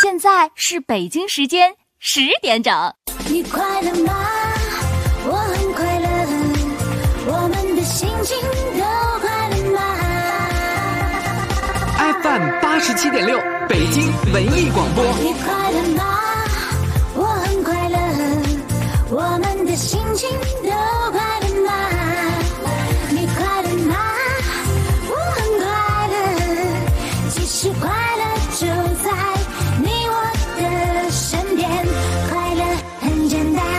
现在是北京时间10点整。 你快乐吗？我很快乐，我们的心情都快乐吗 ？FM 87.6，北京文艺广播。 你快乐吗？我很快乐，我们的心情都快乐吗？你快乐吗？我很快乐，其实快乐就在你我的身边，快乐很简单。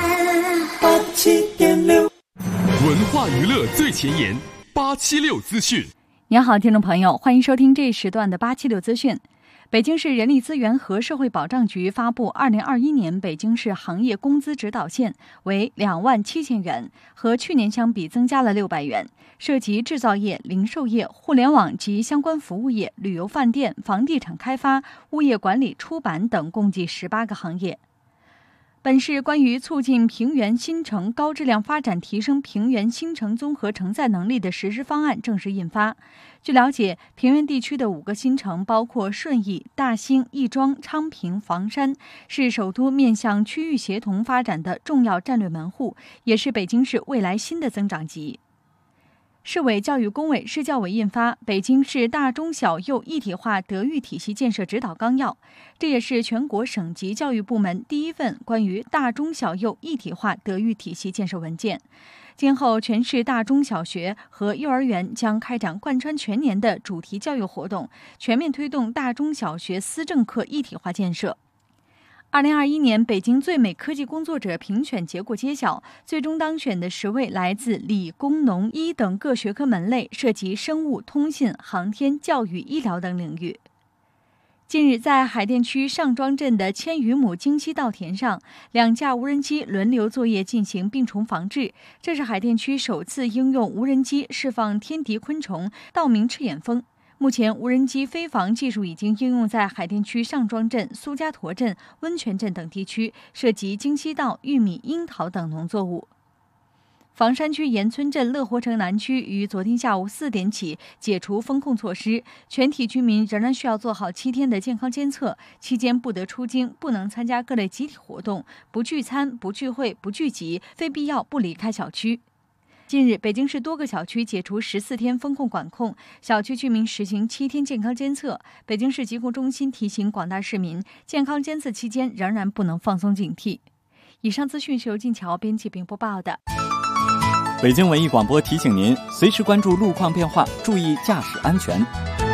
87.6，文化娱乐最前沿，876资讯。 您好，听众朋友，欢迎收听这一时段的876资讯。北京市人力资源和社会保障局发布2021年北京市行业工资指导线为27000元，和去年相比增加了600元，涉及制造业、零售业、互联网及相关服务业、旅游饭店、房地产开发、物业管理、出版等共计18个行业。本市关于促进平原新城高质量发展，提升平原新城综合承载能力的实施方案正式印发。据了解，平原地区的5个新城包括顺义、大兴、亦庄、昌平、房山，是首都面向区域协同发展的重要战略门户，也是北京市未来新的增长极。市委教育工委、市教委印发《北京市大中小幼一体化德育体系建设指导纲要》，这也是全国省级教育部门第一份关于大中小幼一体化德育体系建设文件。今后，全市大中小学和幼儿园将开展贯穿全年的主题教育活动，全面推动大中小学思政课一体化建设。2021年北京最美科技工作者评选结果揭晓，最终当选的10位来自理工农医等各学科门类，涉及生物、通信、航天、教育、医疗等领域。近日，在海淀区上庄镇的千余亩京西稻田上，2架无人机轮流作业进行病虫防治，这是海淀区首次应用无人机释放天敌昆虫稻鸣赤眼蜂。目前，无人机飞防技术已经应用在海淀区上庄镇、苏家坨镇、温泉镇等地区，涉及京西稻、玉米、樱桃等农作物。房山区岩村镇乐活城南区于昨天下午4点起解除封控措施，全体居民仍然需要做好7天的健康监测，期间不得出京，不能参加各类集体活动，不聚餐、不聚会、不聚集，非必要不离开小区。近日，北京市多个小区解除14天封控管控，小区居民实行7天健康监测。北京市疾控中心提醒广大市民，健康监测期间仍然不能放松警惕。以上资讯是由静桥编辑并播报的。 北京文艺广播提醒您，随时关注路况变化，注意驾驶安全。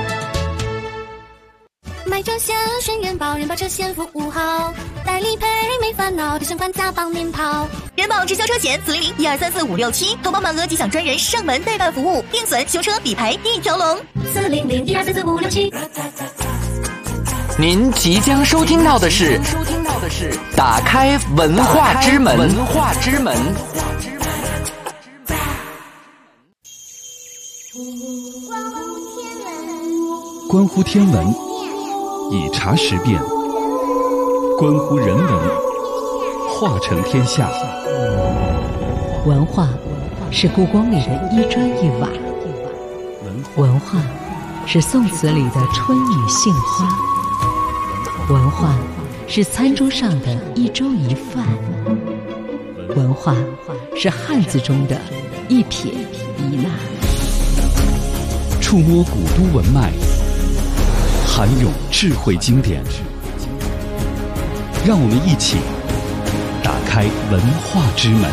买车险选人保，人保车险服务好，代理赔没烦恼，提升款加帮您跑。 人保直销车险400-1234567，投保满额即享专人上门代办服务，定损、修车、理赔一条龙。 400-1234567。 您即将收听到的是打开文化之门。 关乎天文，以察时变；关乎人文，化成天下。 文化是故宫里的一砖一瓦，文化是宋词里的春雨杏花，文化是餐桌上的一粥一饭，文化是汉字中的一撇一捺。 触摸古都文脉，涵咏智慧经典，让我们一起打开文化之门。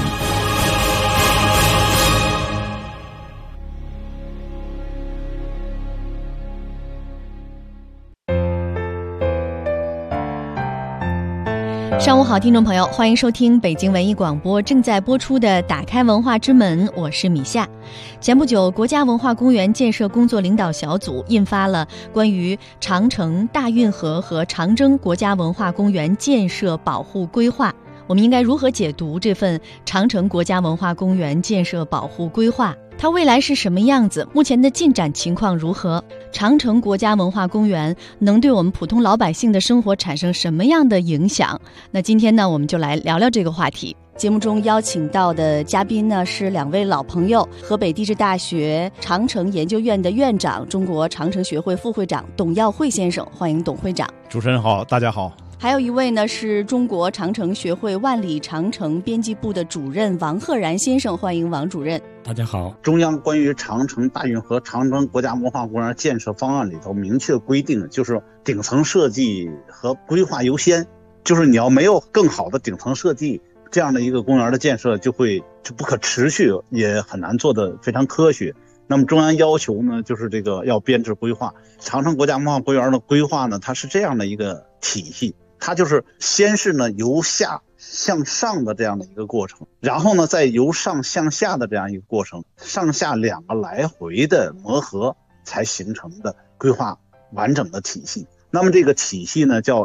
上午好，听众朋友，欢迎收听北京文艺广播正在播出的打开文化之门，我是米夏。前不久，国家文化公园建设工作领导小组印发了关于长城、大运河和长征国家文化公园建设保护规划。我们应该如何解读这份长城国家文化公园建设保护规划？它未来是什么样子？目前的进展情况如何？长城国家文化公园能对我们普通老百姓的生活产生什么样的影响？那今天呢，我们就来聊聊这个话题。节目中邀请到的嘉宾呢是2位老朋友，河北地质大学长城研究院的院长、中国长城学会副会长董耀慧先生，欢迎董会长。 主持人好，大家好。 还有一位呢是中国长城学会万里长城编辑部的主任王赫然先生，欢迎王主任。 大家好。 中央关于长城大运河长城国家文化公园建设方案里头明确规定，就是顶层设计和规划优先，就是你要没有更好的顶层设计，这样的一个公园的建设就不可持续，也很难做得非常科学。那么中央要求呢，就是这个要编制规划。长城国家文化公园的规划呢，它是这样的一个体系，它就是先是呢由下向上的这样的一个过程，然后呢再由上向下的这样一个过程，上下两个来回的磨合才形成的规划完整的体系。那么这个体系呢叫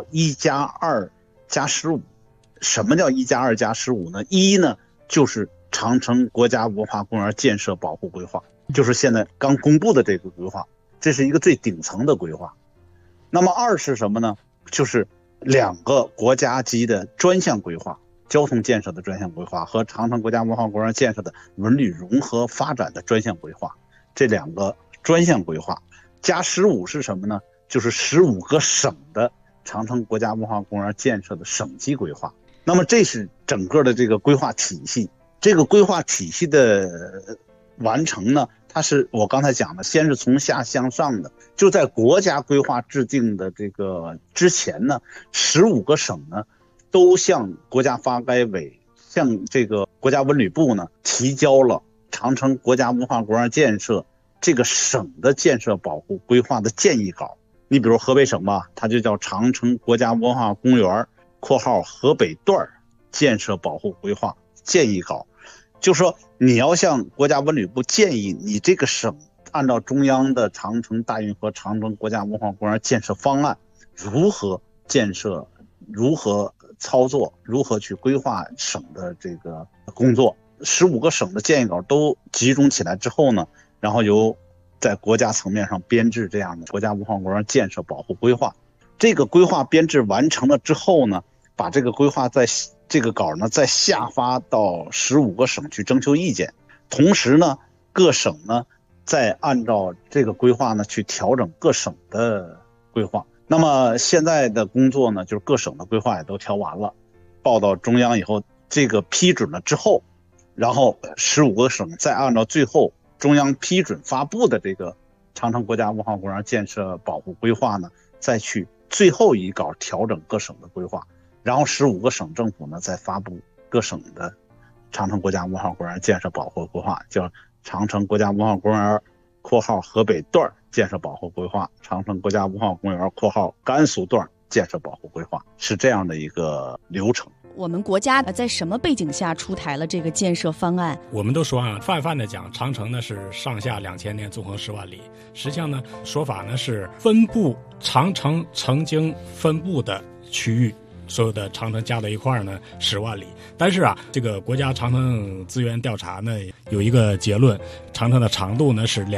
1+2+15。什么叫1+2+15呢？一呢就是长城国家文化公园建设保护规划，就是现在刚公布的这个规划，这是一个最顶层的规划。那么二是什么呢？就是2个国家级的专项规划，交通建设的专项规划和长城国家文化公园建设的文旅融合发展的专项规划，这2个专项规划加15是什么呢？就是15个省的长城国家文化公园建设的省级规划。那么这是整个的这个规划体系。这个规划体系的完成呢，它是我刚才讲的，先是从下向上的，就在国家规划制定的这个之前呢，15个省呢都向国家发改委、向这个国家文旅部呢提交了长城国家文化公园建设这个省的建设保护规划的建议稿。你比如河北省吧，它就叫长城国家文化公园（括号河北段建设保护规划建议稿）。就说你要向国家文旅部建议你这个省按照中央的长城大运河长城国家文化公园建设方案如何建设、如何操作、如何去规划省的这个工作。15个省的建议稿都集中起来之后呢，然后由在国家层面上编制这样的国家文化公园建设保护规划。这个规划编制完成了之后呢，把这个规划在这个稿呢再下发到15个省去征求意见，同时呢各省呢再按照这个规划呢去调整各省的规划。那么现在的工作呢，就是各省的规划也都调完了，报到中央以后，这个批准了之后，然后15个省再按照最后中央批准发布的这个长城国家文化公园建设保护规划呢，再去最后一稿调整各省的规划，然后15个省政府呢再发布各省的长城国家文化公园建设保护规划，叫长城国家文化公园（括号河北段建设保护规划）、长城国家文化公园（括号甘肃段建设保护规划），是这样的一个流程。 我们国家在什么背景下出台了这个建设方案？ 我们都说啊，泛的讲，长城呢是上下2000年纵横10万里。实际上呢，说法呢是分布长城曾经分布的区域，所有的长城加到一块呢10万里。但是啊，这个国家长城资源调查呢有一个结论，长城的长度呢是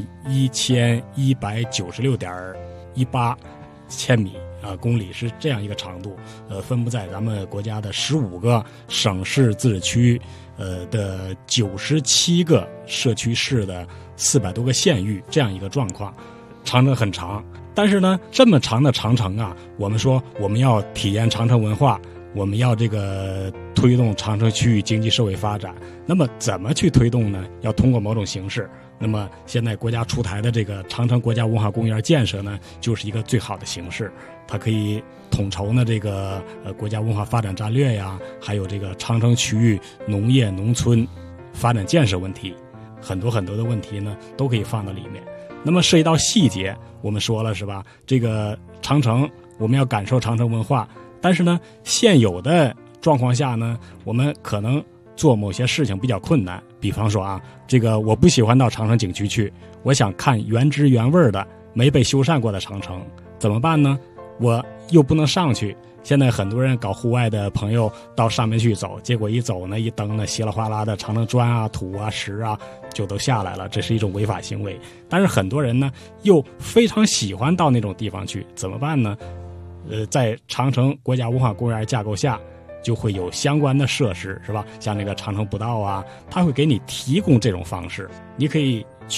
21196.18千米。公里是这样一个长度，分布在咱们国家的15个省市自治区，的97个社区市的400多个县域，这样一个状况。长城很长，但是呢，这么长的长城啊，我们说我们要体验长城文化，我们要这个推动长城区域经济社会发展，那么怎么去推动呢？要通过某种形式。那么现在国家出台的这个长城国家文化公园建设呢，就是一个最好的形式。它可以统筹呢这个国家文化发展战略呀，还有这个长城区域农业农村发展建设问题，很多的问题呢都可以放到里面。那么涉及到细节，我们说了是吧？这个长城我们要感受长城文化，但是呢现有的状况下呢，我们可能做某些事情比较困难。比方说啊，这个我不喜欢到长城景区去，我想看原汁原味的没被修缮过的长城，怎么办呢？我又不能上去。现在很多人搞户外的朋友到上面去走，结果一走呢，一蹬呢，稀里哗啦的长城砖啊、土啊、石啊就都下来了，这是一种违法行为。但是很多人呢又非常喜欢到那种地方去，怎么办呢？在长城国家文化公园架构下就会有相关的设施，是吧？像那个长城步道啊，它会给你提供这种方式，你可以去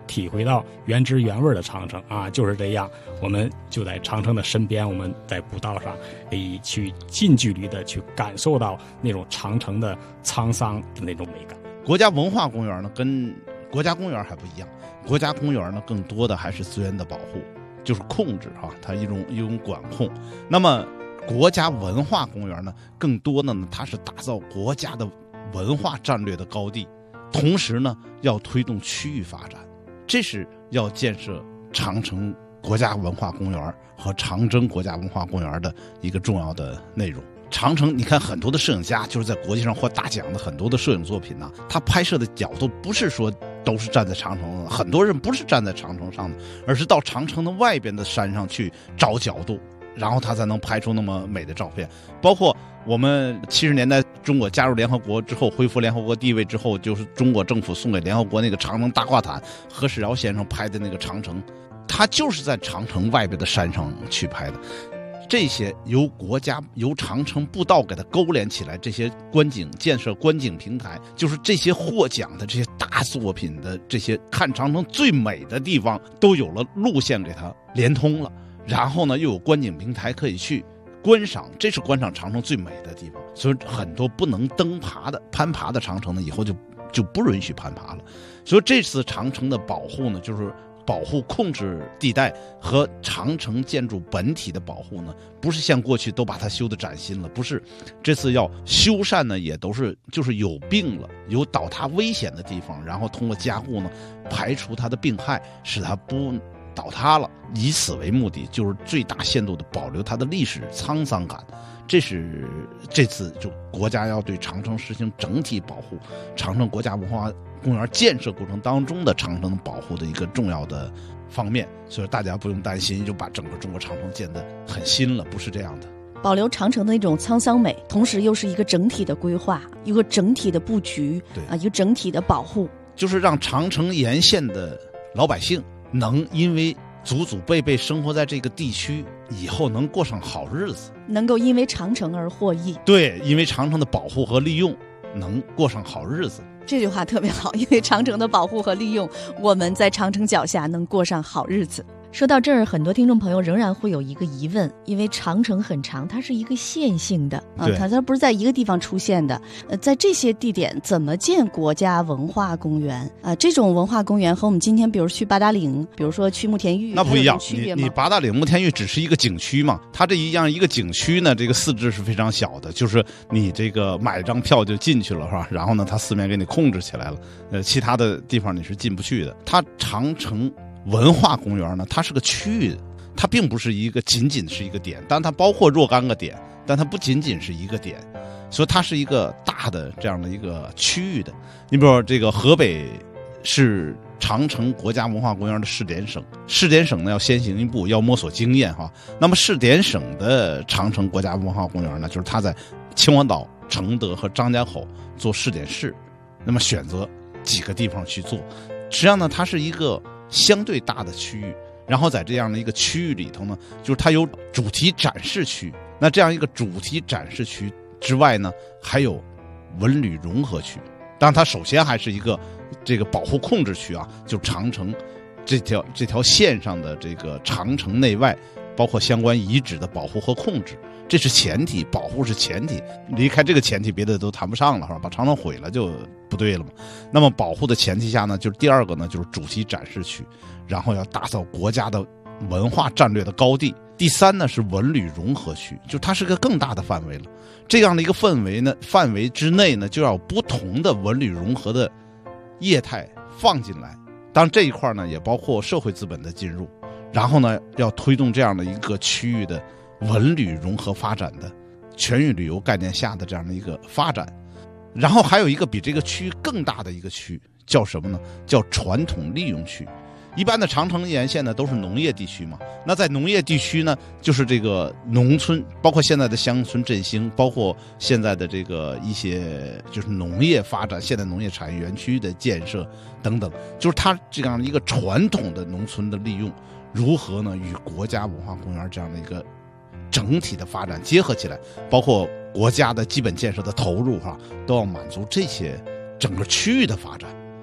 体会到原汁原味的长城啊，就是这样。我们就在长城的身边，我们在步道上可以去近距离的去感受到那种长城的沧桑的那种美感。 国家文化公园呢，跟国家公园还不一样，国家公园呢更多的还是资源的保护，就是控制它一种管控。那么国家文化公园呢，更多的呢，它是打造国家的文化战略的高地，同时呢，要推动区域发展，这是要建设长城国家文化公园和长征国家文化公园的一个重要的内容。长城，你看很多的摄影家就是在国际上获大奖的很多的摄影作品呢，他拍摄的角度不是说都是站在长城上，很多人不是站在长城上的，而是到长城的外边的山上去找角度，然后他才能拍出那么美的照片。包括我们70年代中国加入联合国之后，恢复联合国地位之后，就是中国政府送给联合国那个长城大画毯，何世尧先生拍的那个长城，他就是在长城外边的山上去拍的。这些由长城步道给它勾连起来，这些建设观景平台，就是这些获奖的这些大作品的这些看长城最美的地方，都有了路线给它连通了。然后呢，又有观景平台可以去观赏，这是观赏长城最美的地方。所以很多不能攀爬的长城呢，以后就不允许攀爬了。所以这次长城的保护呢，就是保护控制地带和长城建筑本体的保护呢，不是像过去都把它修得崭新了，不是。这次要修缮呢，也都是就是有病了，有倒塌危险的地方，然后通过加固呢，排除它的病害，使它不倒塌了，以此为目的，就是最大限度的保留它的历史沧桑感。这是这次就国家要对长城实行整体保护，长城国家文化公园建设过程当中的长城保护的一个重要的方面。所以大家不用担心就把整个中国长城建得很新了，不是这样的。 保留长城的那种沧桑美，同时又是一个整体的规划，一个整体的布局，一个整体的保护， 就是让长城沿线的老百姓能因为祖祖辈辈生活在这个地区，以后能过上好日子， 能够因为长城而获益。 对，因为长城的保护和利用，能过上好日子。 这句话特别好，因为长城的保护和利用，我们在长城脚下能过上好日子。说到这儿，很多听众朋友仍然会有一个疑问，因为长城很长，它是一个线性的它不是在一个地方出现的。在这些地点怎么建国家文化公园这种文化公园和我们今天比如去八达岭，比如说去慕田峪， 那不一样。 你八达岭慕田峪只是一个景区嘛，它这一个景区呢，这个四肢是非常小的，就是你这个买一张票就进去了，是吧？然后呢，它四面给你控制起来了，其他的地方你是进不去的。它长城文化公园呢，它是个区域，它并不是仅仅是一个点，但它包括若干个点，但它不仅仅是一个点，所以它是一个大的这样的一个区域的。你比如说这个河北是长城国家文化公园的试点省，试点省呢要先行一步，要摸索经验哈。那么试点省的长城国家文化公园呢，就是它在秦皇岛、承德和张家口做试点市，那么选择几个地方去做。实际上呢，它是一个相对大的区域，然后在这样的一个区域里头呢，就是它有主题展示区。那这样一个主题展示区之外呢，还有文旅融合区。当然，它首先还是一个这个保护控制区啊，就长城这条线上的这个长城内外，包括相关遗址的保护和控制，这是前提，保护是前提。离开这个前提，别的都谈不上了，是吧？把长城毁了就不对了嘛。那么保护的前提下呢，就是第二个呢，就是主题展示区，然后要打造国家的文化战略的高地。第三呢是文旅融合区，就它是个更大的范围了。这样的一个范围之内呢，就要有不同的文旅融合的业态放进来。当然这一块呢，也包括社会资本的进入，然后呢，要推动这样的一个区域的文旅融合发展的全域旅游概念下的这样的一个发展。然后还有一个比这个区更大的一个区叫什么呢？叫传统利用区。一般的长城沿线呢都是农业地区嘛，那在农业地区呢，就是这个农村，包括现在的乡村振兴，包括现在的这个一些就是农业发展，现代农业产业园区的建设等等，就是它这样一个传统的农村的利用，如何呢与国家文化公园这样的一个整体的发展结合起来，包括国家的基本建设的投入都要满足这些整个区域的发展。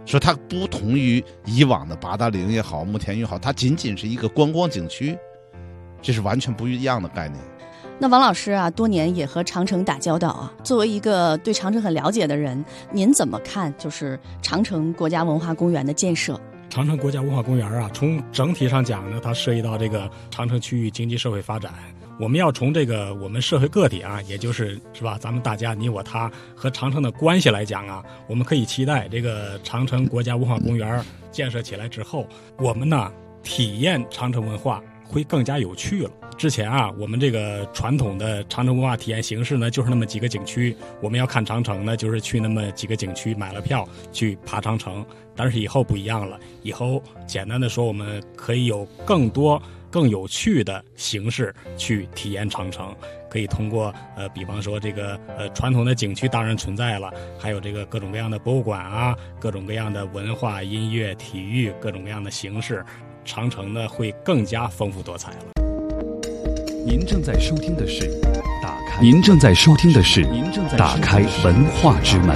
说它不同于以往的八达岭也好，慕田峪也好，它仅仅是一个观光景区，这是完全不一样的概念。 那王老师啊，多年也和长城打交道啊，作为一个对长城很了解的人，您怎么看就是长城国家文化公园的建设？ 长城国家文化公园啊，从整体上讲呢，它涉及到这个长城区域经济社会发展。我们要从这个我们社会个体啊，也就是吧，咱们大家你我他和长城的关系来讲啊，我们可以期待这个长城国家文化公园建设起来之后，我们呢体验长城文化会更加有趣了。之前啊，我们这个传统的长城文化体验形式呢，就是那么几个景区。我们要看长城呢，就是去那么几个景区买了票去爬长城。但是以后不一样了，以后简单的说，我们可以有更多更有趣的形式去体验长城。可以通过比方说这个传统的景区当然存在了，还有这个各种各样的博物馆啊，各种各样的文化、音乐、体育，各种各样的形式，长城呢会更加丰富多彩了。 您正在收听的是打开文化之门。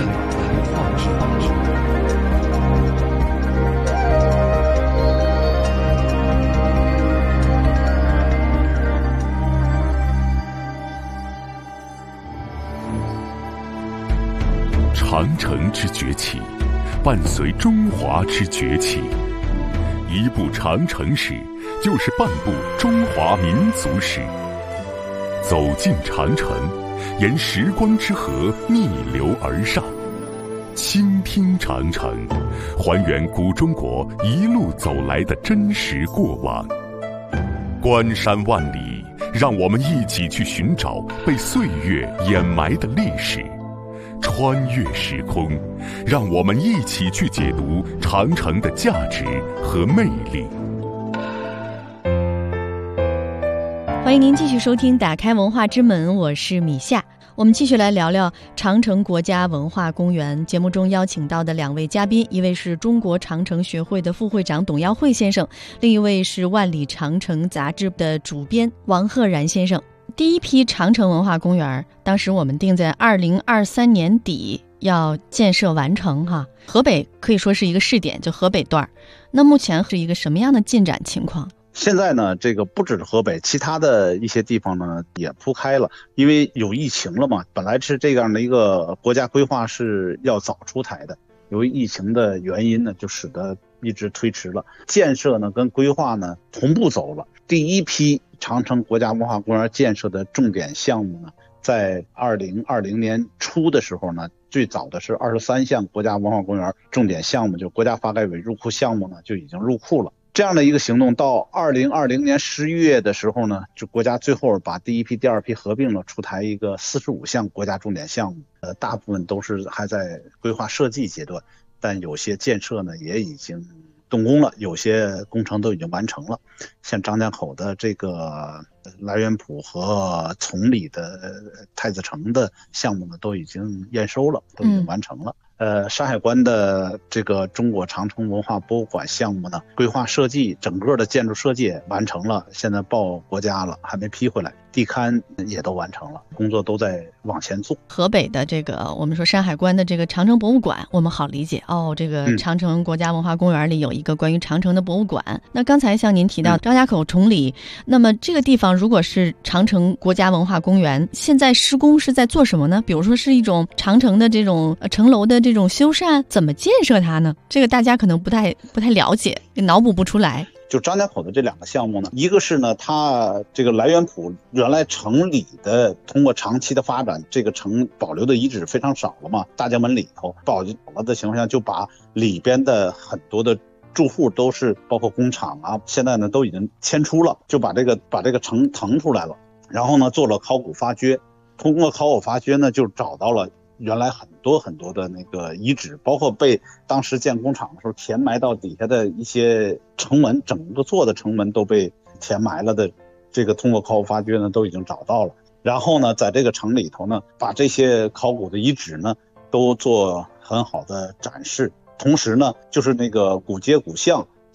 长城之崛起，伴随中华之崛起。一部长城史，就是半部中华民族史。走进长城，沿时光之河逆流而上，倾听长城，还原古中国一路走来的真实过往。关山万里，让我们一起去寻找被岁月掩埋的历史。穿越时空，让我们一起去解读长城的价值和魅力。 欢迎您继续收听打开文化之门，我是米夏。我们继续来聊聊长城国家文化公园。节目中邀请到的两位嘉宾，一位是中国长城学会的副会长董耀慧先生，另一位是万里长城杂志的主编王赫然先生。第一批长城文化公园，当时我们定在2023年底要建设完成哈。河北可以说是一个试点，就河北段。那目前是一个什么样的进展情况？ 现在呢，这个不止河北，其他的一些地方呢也铺开了，因为有疫情了嘛。本来是这样的一个国家规划是要早出台的，由于疫情的原因呢，就使得一直推迟了。建设呢跟规划呢同步走了。第一批长城国家文化公园建设的重点项目呢，在2020年初的时候呢，最早的是23项国家文化公园重点项目，就国家发改委入库项目呢就已经入库了。这样的一个行动到2020年11月的时候呢，就国家最后把第一批、第二批合并了，出台一个45项国家重点项目。大部分都是还在规划设计阶段，但有些建设呢也已经动工了，有些工程都已经完成了。像张家口的这个来源圃和崇礼的太子城的项目呢，都已经验收了，都已经完成了。山海关的这个中国长城文化博物馆项目呢，规划设计整个的建筑设计完成了，现在报国家了，还没批回来。地勘也都完成了，工作都在往前做。 河北的这个我们说山海关的这个长城博物馆，我们好理解哦。这个长城国家文化公园里有一个关于长城的博物馆。那刚才像您提到张家口崇礼，那么这个地方如果是长城国家文化公园，现在施工是在做什么呢？比如说是一种长城的这种城楼的这种修缮，怎么建设它呢？这个大家可能不太了解，脑补不出来。 就张家口的这两个项目呢，一个是呢，它这个来源圃原来城里的通过长期的发展，这个城保留的遗址非常少了嘛，大江门里头保留了的情况下，就把里边的很多的住户都是包括工厂啊，现在呢都已经迁出了，就把这个城腾出来了，然后呢做了考古发掘，通过考古发掘呢就找到了原来很多的那个遗址，包括被当时建工厂的时候填埋到底下的一些城门，整个座的城门都被填埋了的，这个通过考古发掘呢都已经找到了。然后呢在这个城里头呢，把这些考古的遗址呢都做很好的展示，同时呢就是那个古街古巷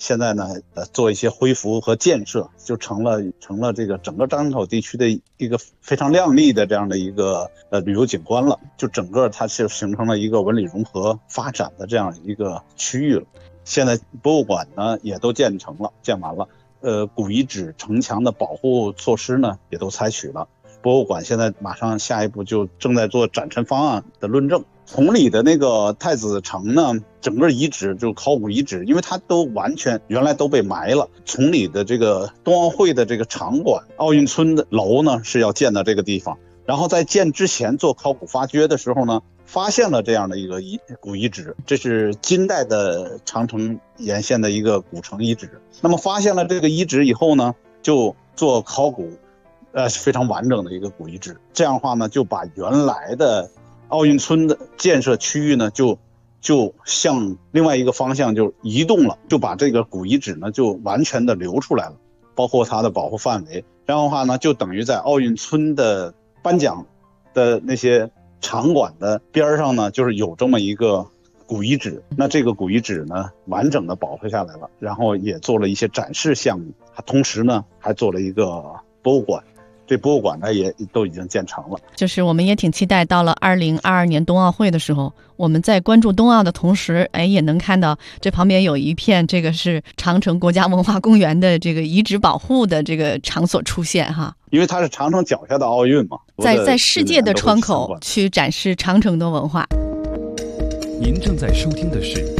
现在呢做一些恢复和建设，就成了这个整个张家口地区的一个非常亮丽的这样的一个旅游景观了，就整个它是形成了一个文旅融合发展的这样一个区域了。现在博物馆呢也都建完了，古遗址城墙的保护措施呢也都采取了。博物馆现在马上下一步就正在做展陈方案的论证。崇礼的那个太子城呢，整个遗址就考古遗址，因为它都完全原来都被埋了。崇礼的这个冬奥会的这个场馆，奥运村的楼呢是要建到这个地方，然后在建之前做考古发掘的时候呢，发现了这样的一个古遗址，这是金代的长城沿线的一个古城遗址。那么发现了这个遗址以后呢，就做考古，非常完整的一个古遗址。这样的话呢，就把原来的奥运村的建设区域呢，就向另外一个方向就移动了，就把这个古遗址呢就完全的留出来了，包括它的保护范围。这样的话呢，就等于在奥运村的颁奖的那些场馆的边上呢，就是有这么一个古遗址。那这个古遗址呢，完整的保护下来了，然后也做了一些展示项目，同时呢还做了一个博物馆。这博物馆呢也都已经建成了。 就是我们也挺期待到了2022年冬奥会的时候，我们在关注冬奥的同时，也能看到这旁边有一片这个是长城国家文化公园的这个遗址保护的这个场所出现哈。 因为它是长城脚下的奥运嘛， 在世界的窗口去展示长城的文化。 您正在收听的是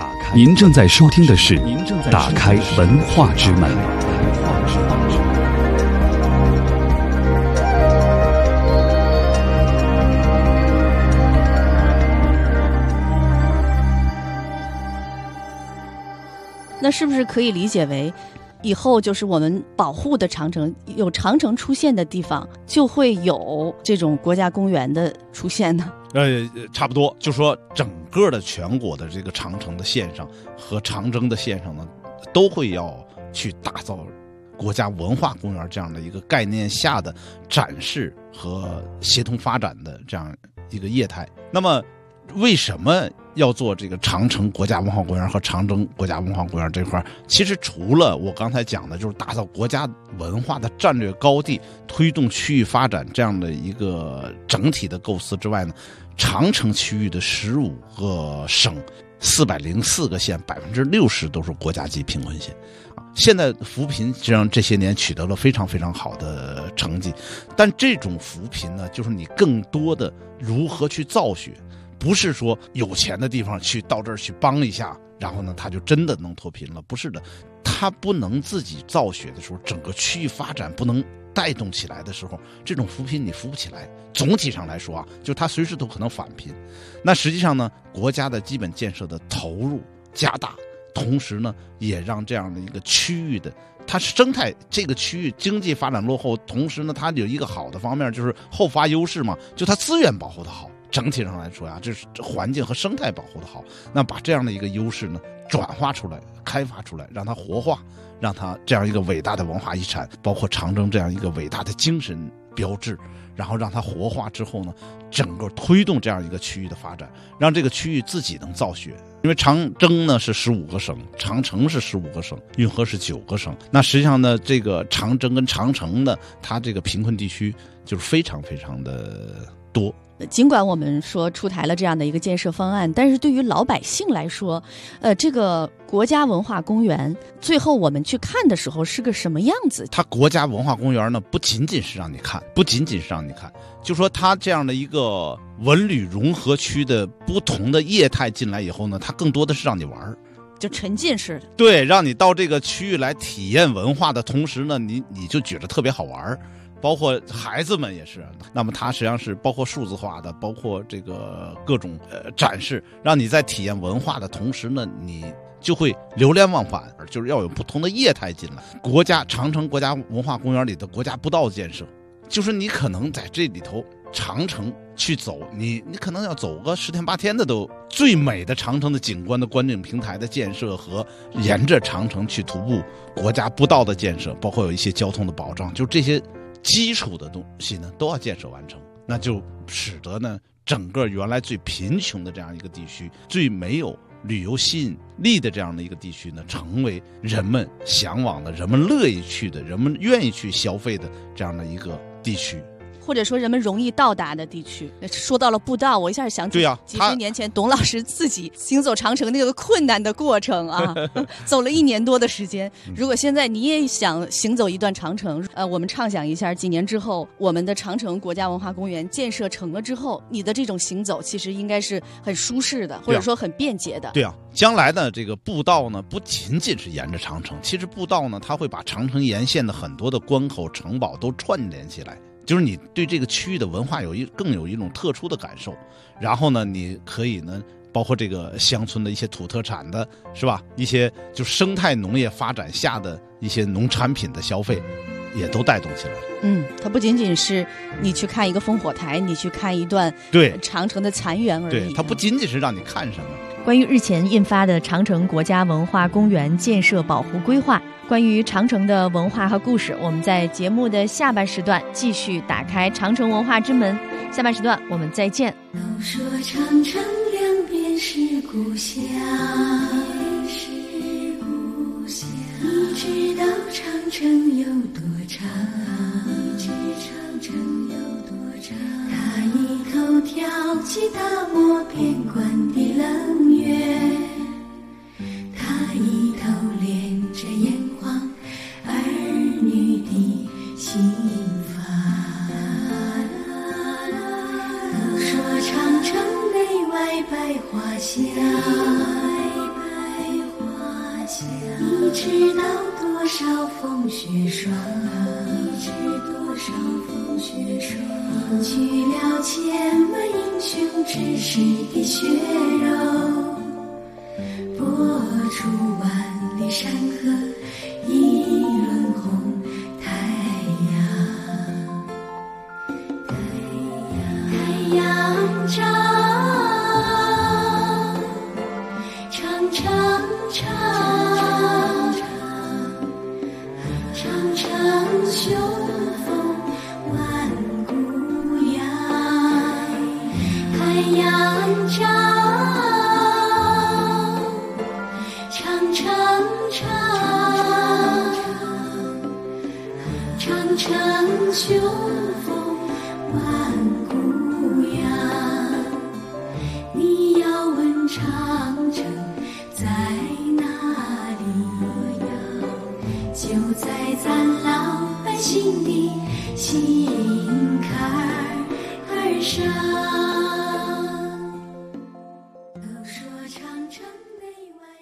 打开文化之门。 那是不是可以理解为，以后就是我们保护的长城，有长城出现的地方，就会有这种国家公园的出现呢？ 差不多，就说整个的全国的这个长城的线上和长征的线上呢，都会要去打造国家文化公园这样的一个概念下的展示和协同发展的这样一个业态。那么为什么要做这个长城国家文化公园和长征国家文化公园这块？其实除了我刚才讲的，就是打造国家文化的战略高地，推动区域发展这样的一个整体的构思之外呢，长城区域的15个省、404个县，60%都是国家级贫困县。现在扶贫实际上这些年取得了非常非常好的成绩，但这种扶贫呢，就是你更多的如何去造血。不是说有钱的地方去到这儿去帮一下，然后呢他就真的能脱贫了，不是的。他不能自己造血的时候，整个区域发展不能带动起来的时候，这种扶贫你扶不起来。总体上来说啊，就他随时都可能返贫。那实际上呢，国家的基本建设的投入加大，同时呢也让这样的一个区域的它生态这个区域经济发展落后，同时呢它有一个好的方面就是后发优势嘛，就它资源保护的好。整体上来说呀，这是环境和生态保护的好，那把这样的一个优势呢转化出来、开发出来，让它活化，让它这样一个伟大的文化遗产，包括长征这样一个伟大的精神标志，然后让它活化之后呢，整个推动这样一个区域的发展，让这个区域自己能造血。因为长征呢是15个省，长城是15个省，运河是9个省。那实际上呢，这个长征跟长城呢，它这个贫困地区就是非常非常的多。 尽管我们说出台了这样的一个建设方案，但是对于老百姓来说，这个国家文化公园最后我们去看的时候是个什么样子？ 它国家文化公园呢，不仅仅是让你看，就说它这样的一个文旅融合区的不同的业态进来以后呢，它更多的是让你玩， 就沉浸式的， 对，让你到这个区域来体验文化的同时呢，你就觉得特别好玩。包括孩子们也是，那么它实际上是包括数字化的，包括这个各种展示，让你在体验文化的同时呢，你就会流连忘返，就是要有不同的业态进来。长城国家文化公园里的国家步道建设，就是你可能在这里头长城去走，你可能要走个10天8天的都。最美的长城的景观的观景平台的建设和沿着长城去徒步国家步道的建设，包括有一些交通的保障，就这些基础的东西呢都要建设完成，那就使得呢整个原来最贫穷的这样一个地区、最没有旅游吸引力的这样的一个地区呢，成为人们向往的、人们乐意去的、人们愿意去消费的这样的一个地区。 或者说人们容易到达的地区。说到了步道，我一下想起几十年前董老师自己行走长城那个困难的过程啊，走了1年多的时间。如果现在你也想行走一段长城，我们畅想一下，几年之后我们的长城国家文化公园建设成了之后，你的这种行走其实应该是很舒适的，或者说很便捷的。 对啊，将来的这个步道呢，不仅仅是沿着长城，其实步道呢，它会把长城沿线的很多的关口、城堡都串联起来。就是你对这个区域的文化更有一种特殊的感受，然后呢，你可以呢，包括这个乡村的一些土特产的，是吧？一些就生态农业发展下的一些农产品的消费，也都带动起来了。 它不仅仅是你去看一个烽火台，你去看一段长城的残垣而已。 对，它不仅仅是让你看什么。 关于日前印发的长城国家文化公园建设保护规划，关于长城的文化和故事，我们在节目的下半时段继续打开长城文化之门。下半时段我们再见。 都说长城两边是故乡，你知道长城有多长？它一头挑起大漠边关的冷月，它一头连着炎黄儿女的心房。都说长城内外百花香，你知道多少风雪霜？凝聚了千万英雄志士的血肉，拨出万里山河一轮红太阳。太阳照，长长长，长长雄风万古扬。太阳照，长长长，长长雄风万古扬。你要问长城在哪里？就在咱老百姓的心坎儿上。都说长城内外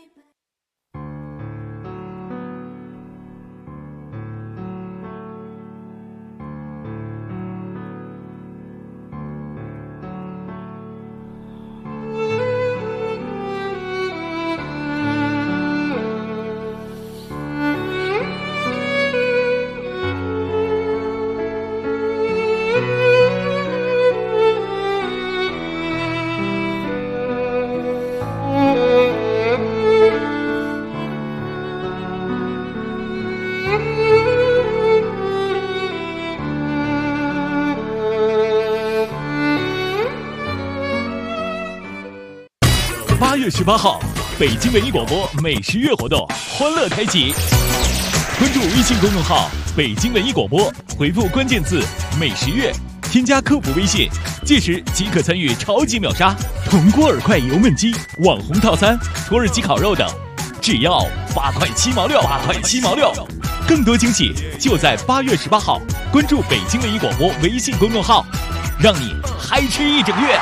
8月18号，北京文艺广播美食月活动欢乐开启。关注微信公众号“北京文艺广播”，回复关键字“美食月”，添加客服微信，届时即可参与超级秒杀铜锅耳块油焖鸡、网红套餐、土耳其烤肉等，只要8块7毛6，8块7毛6。更多惊喜就在8月18号，关注北京文艺广播微信公众号，让你嗨吃一整月。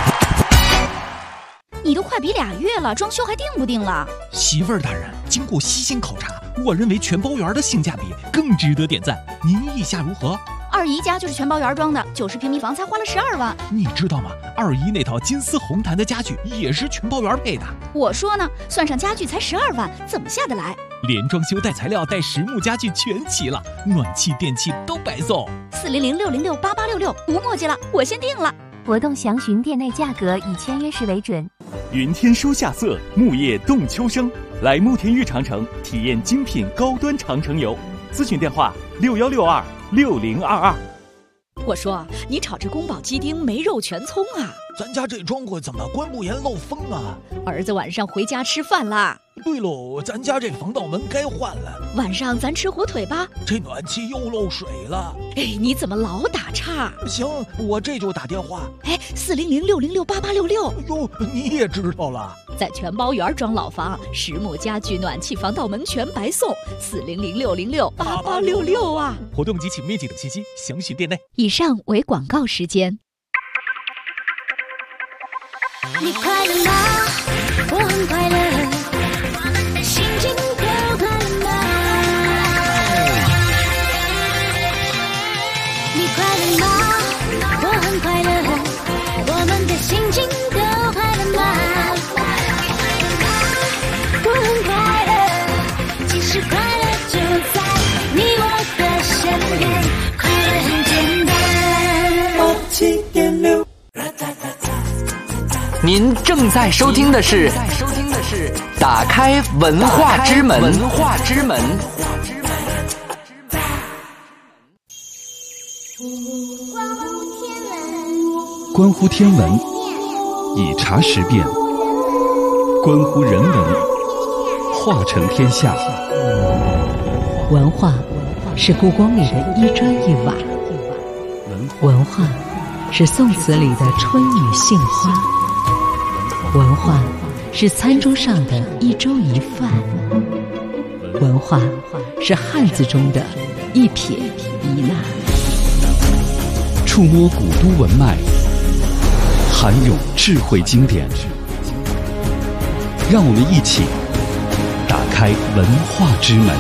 你都快比2月了，装修还定不定了？ 媳妇儿大人，经过细心考察，我认为全包园的性价比更值得点赞，您意下如何？ 二姨家就是全包园装的，90平米房才花了12万。 你知道吗？二姨那套金丝红檀的家具也是全包园配的。 我说呢，算上家具才12万，怎么下得来？ 连装修带材料带实木家具全齐了，暖气电器都白送。 400-606-8866，不墨迹了，我先定了。 活动详询店内价格，以签约时为准。 云天书夏色，木叶动秋声。来慕田峪长城体验精品高端长城游，咨询电话61626022。 我说你炒这宫保鸡丁没肉全葱啊？ 咱家这庄稼怎么关不严漏风啊？ 儿子晚上回家吃饭啦。 对喽，咱家这防盗门该换了。 晚上咱吃火腿吧。 这暖气又漏水了。 哎，你怎么老打岔？ 行，我这就打电话。 哎，400-606-8866。 哟，你也知道了。 在全包园装老房，实木家具、暖气、防盗门全白送。400-606-8866啊！ 活动及请面积等信息详询店内。 以上为广告时间。 你快乐吗？我很快乐，我们的心情都快乐吗？你快乐吗？我很快乐，我们的心情都快乐吗？我很快乐，其实快乐就在你我的身边，快乐很简单。87.6。 您正在收听的是打开文化之门。 关乎天文，以察时变；关乎人文，化成天下。 文化是故宫里的一砖一瓦，文化是宋词里的春雨杏花，文化是餐桌上的一粥一饭，文化是汉字中的一撇一捺。 触摸古都文脉，涵涌智慧经典，让我们一起打开文化之门。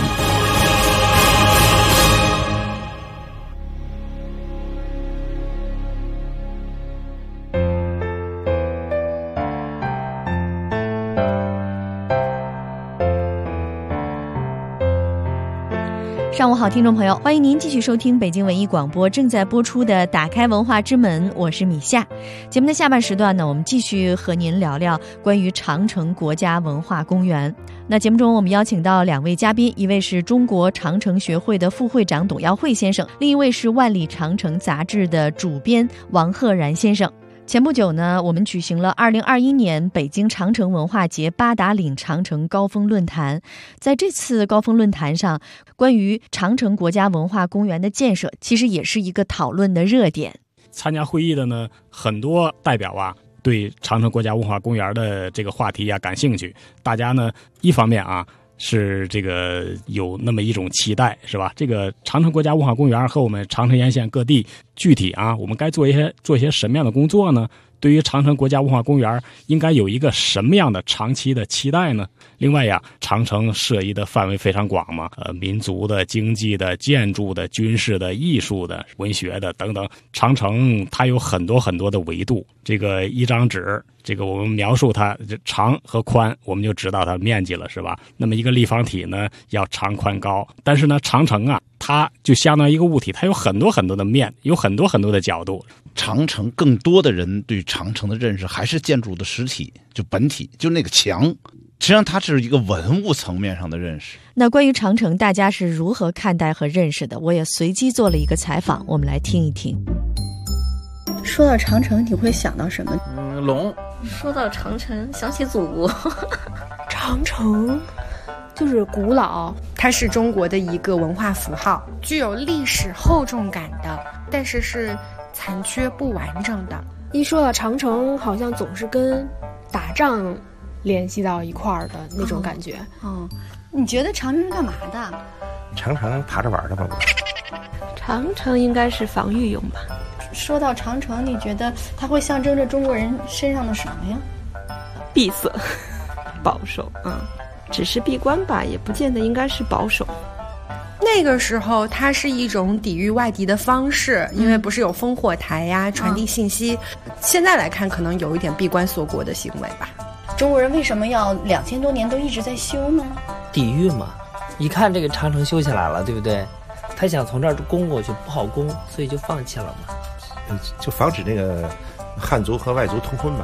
上午好，听众朋友，欢迎您继续收听北京文艺广播正在播出的《打开文化之门》，我是米夏。节目的下半时段呢，我们继续和您聊聊关于长城国家文化公园。那节目中我们邀请到两位嘉宾，一位是中国长城学会的副会长董耀会先生，另一位是《万里长城》杂志的主编王赫然先生。前不久呢，我们举行了2021年北京长城文化节八达岭长城高峰论坛。在这次高峰论坛上，关于长城国家文化公园的建设，其实也是一个讨论的热点。 参加会议的呢，很多代表啊，对长城国家文化公园的这个话题啊感兴趣。大家呢，一方面啊，是这个有那么一种期待，是吧？这个长城国家文化公园和我们长城沿线各地具体啊，我们该做一些什么样的工作呢？对于长城国家文化公园应该有一个什么样的长期的期待呢？另外呀，长城涉及的范围非常广嘛，民族的、经济的、建筑的、军事的、艺术的、文学的等等。长城它有很多很多的维度，这个一张纸，这个我们描述它长和宽，我们就知道它面积了，是吧？那么一个立方体呢，要长宽高，但是呢，长城啊，它就相当于一个物体，它有很多很多的面，有很多很多的角度。 长城更多的人对长城的认识还是建筑的实体，就本体，就那个墙。实际上它是一个文物层面上的认识。 那关于长城，大家是如何看待和认识的？我也随机做了一个采访，我们来听一听。 说到长城，你会想到什么？ 龙。说到长城，想起祖国。 长城就是古老，它是中国的一个文化符号，具有历史厚重感的，但是是残缺不完整的。 一说到长城，好像总是跟打仗联系到一块儿的那种感觉。 你觉得长城是干嘛的？ 长城爬着玩的吧？ 长城应该是防御用吧。 说到长城，你觉得它会象征着中国人身上的什么呀？ 闭塞，保守。只是闭关吧，也不见得应该是保守。 那个时候它是一种抵御外敌的方式，因为不是有烽火台呀，传递信息。现在来看可能有一点闭关锁国的行为吧。 中国人为什么要2000多年都一直在修呢？ 抵御嘛，一看这个长城修起来了，对不对？他想从这儿攻过去不好攻，所以就放弃了嘛。 就防止那个汉族和外族通婚吧。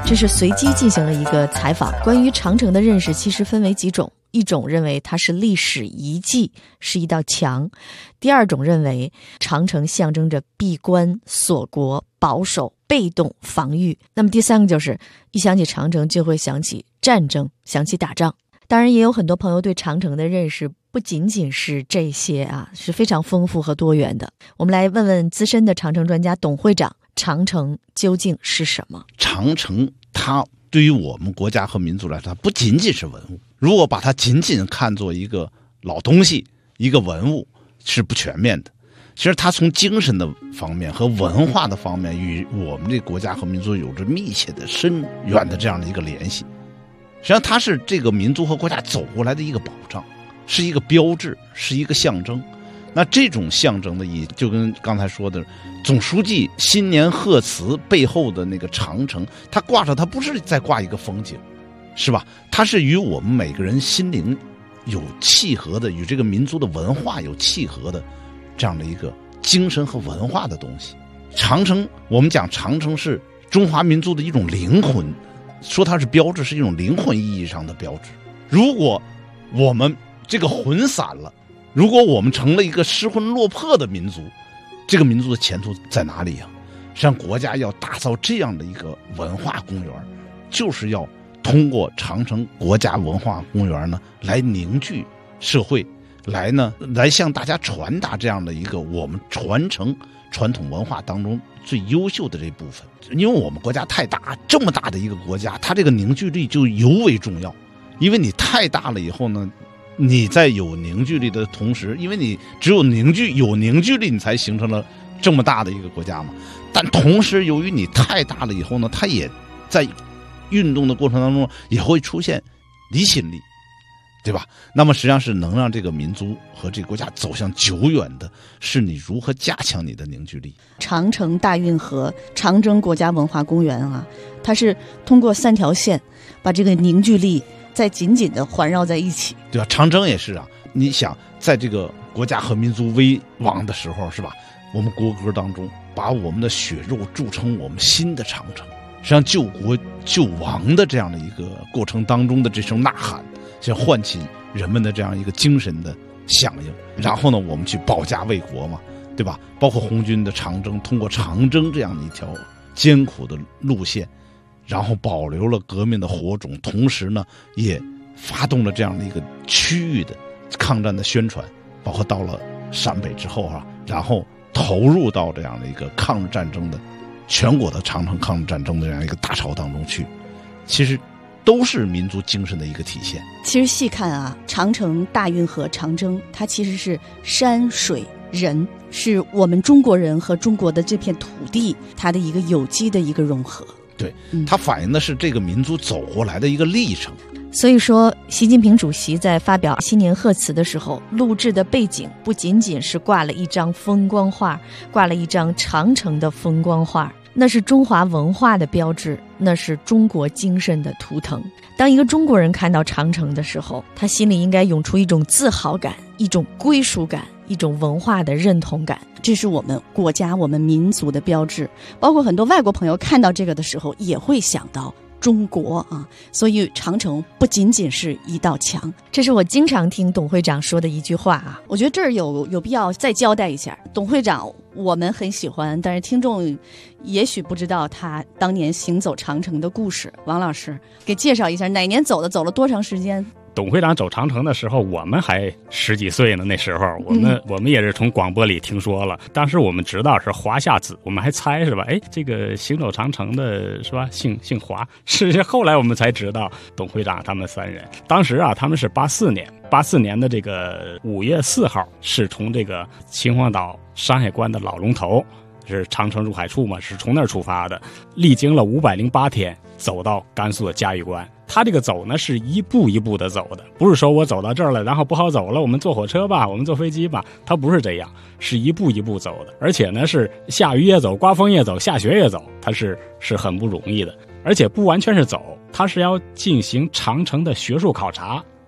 这是随机进行了一个采访。关于长城的认识其实分为几种，一种认为它是历史遗迹，是一道墙；第二种认为长城象征着闭关锁国、保守、被动、防御。那么第三个就是一想起长城就会想起战争，想起打仗。当然也有很多朋友对长城的认识不仅仅是这些啊，是非常丰富和多元的。我们来问问资深的长城专家董会长，长城究竟是什么？ 长城它对于我们国家和民族来说，它不仅仅是文物。如果把它仅仅看作一个老东西、一个文物，是不全面的。其实它从精神的方面和文化的方面，与我们这国家和民族有着密切的、深远的这样的一个联系。实际上，它是这个民族和国家走过来的一个保障，是一个标志，是一个象征。那这种象征的意义，就跟刚才说的总书记新年贺词背后的那个长城，它挂上，它不是在挂一个风景，是吧？它是与我们每个人心灵有契合的，与这个民族的文化有契合的这样的一个精神和文化的东西。长城，我们讲长城是中华民族的一种灵魂，说它是标志，是一种灵魂意义上的标志。如果我们这个魂散了，如果我们成了一个失魂落魄的民族，这个民族的前途在哪里呀？实际上，国家要打造这样的一个文化公园，就是要通过长城国家文化公园呢，来凝聚社会，来向大家传达这样的一个我们传承传统文化当中最优秀的这部分。因为我们国家太大，这么大的一个国家，它这个凝聚力就尤为重要。因为你太大了以后呢，你在有凝聚力的同时，因为你只有有凝聚力，你才形成了这么大的一个国家嘛。但同时，由于你太大了以后呢，它也在运动的过程当中也会出现离心力，对吧？那么实际上是能让这个民族和这个国家走向久远的，是你如何加强你的凝聚力。 长城大运河、长征国家文化公园啊，它是通过3条线把这个凝聚力再紧紧地环绕在一起， 对吧？长征也是啊，你想在这个国家和民族危亡的时候，是吧？我们国歌当中把我们的血肉铸成我们新的长城。实际上，救国救亡的这样的一个过程当中的这声呐喊，想唤起人们的这样一个精神的响应。然后呢，我们去保家卫国嘛，对吧？包括红军的长征，通过长征这样的一条艰苦的路线，然后保留了革命的火种，同时呢，也发动了这样的一个区域的抗战的宣传，包括到了陕北之后然后投入到这样的一个抗日战争的全国的长城抗日战争的这样一个大潮当中去，其实都是民族精神的一个体现。 其实细看啊，长城、大运河、长征，它其实是山水人，是我们中国人和中国的这片土地它的一个有机的一个融合。 对，它反映的是这个民族走过来的一个历程。 所以说，习近平主席在发表新年贺词的时候，录制的背景不仅仅是挂了一张风光画，挂了一张长城的风光画，那是中华文化的标志，那是中国精神的图腾。当一个中国人看到长城的时候，他心里应该涌出一种自豪感，一种归属感，一种文化的认同感，这是我们国家、我们民族的标志。包括很多外国朋友看到这个的时候，也会想到中国啊，所以长城不仅仅是一道墙。这是我经常听董会长说的一句话啊，我觉得这儿有必要再交代一下。董会长我们很喜欢，但是听众也许不知道他当年行走长城的故事。王老师给介绍一下，哪年走的，走了多长时间？ 董会长走长城的时候，我们还10几岁呢。那时候我们也是从广播里听说了，当时我们知道是华夏子，我们还猜是吧？哎，这个行走长城的是吧？姓华。是后来我们才知道，董会长他们3人当时啊，他们是84年的这个5月4号，是从这个秦皇岛山海关的老龙头，是长城入海处嘛，是从那儿出发的，历经了508天，走到甘肃的嘉峪关。他这个走呢是一步一步的走的，不是说我走到这儿了，然后不好走了，我们坐火车吧，我们坐飞机吧，他不是这样，是一步一步走的。而且呢是下雨也走，刮风也走，下雪也走，他是很不容易的。而且不完全是走，他是要进行长城的学术考察，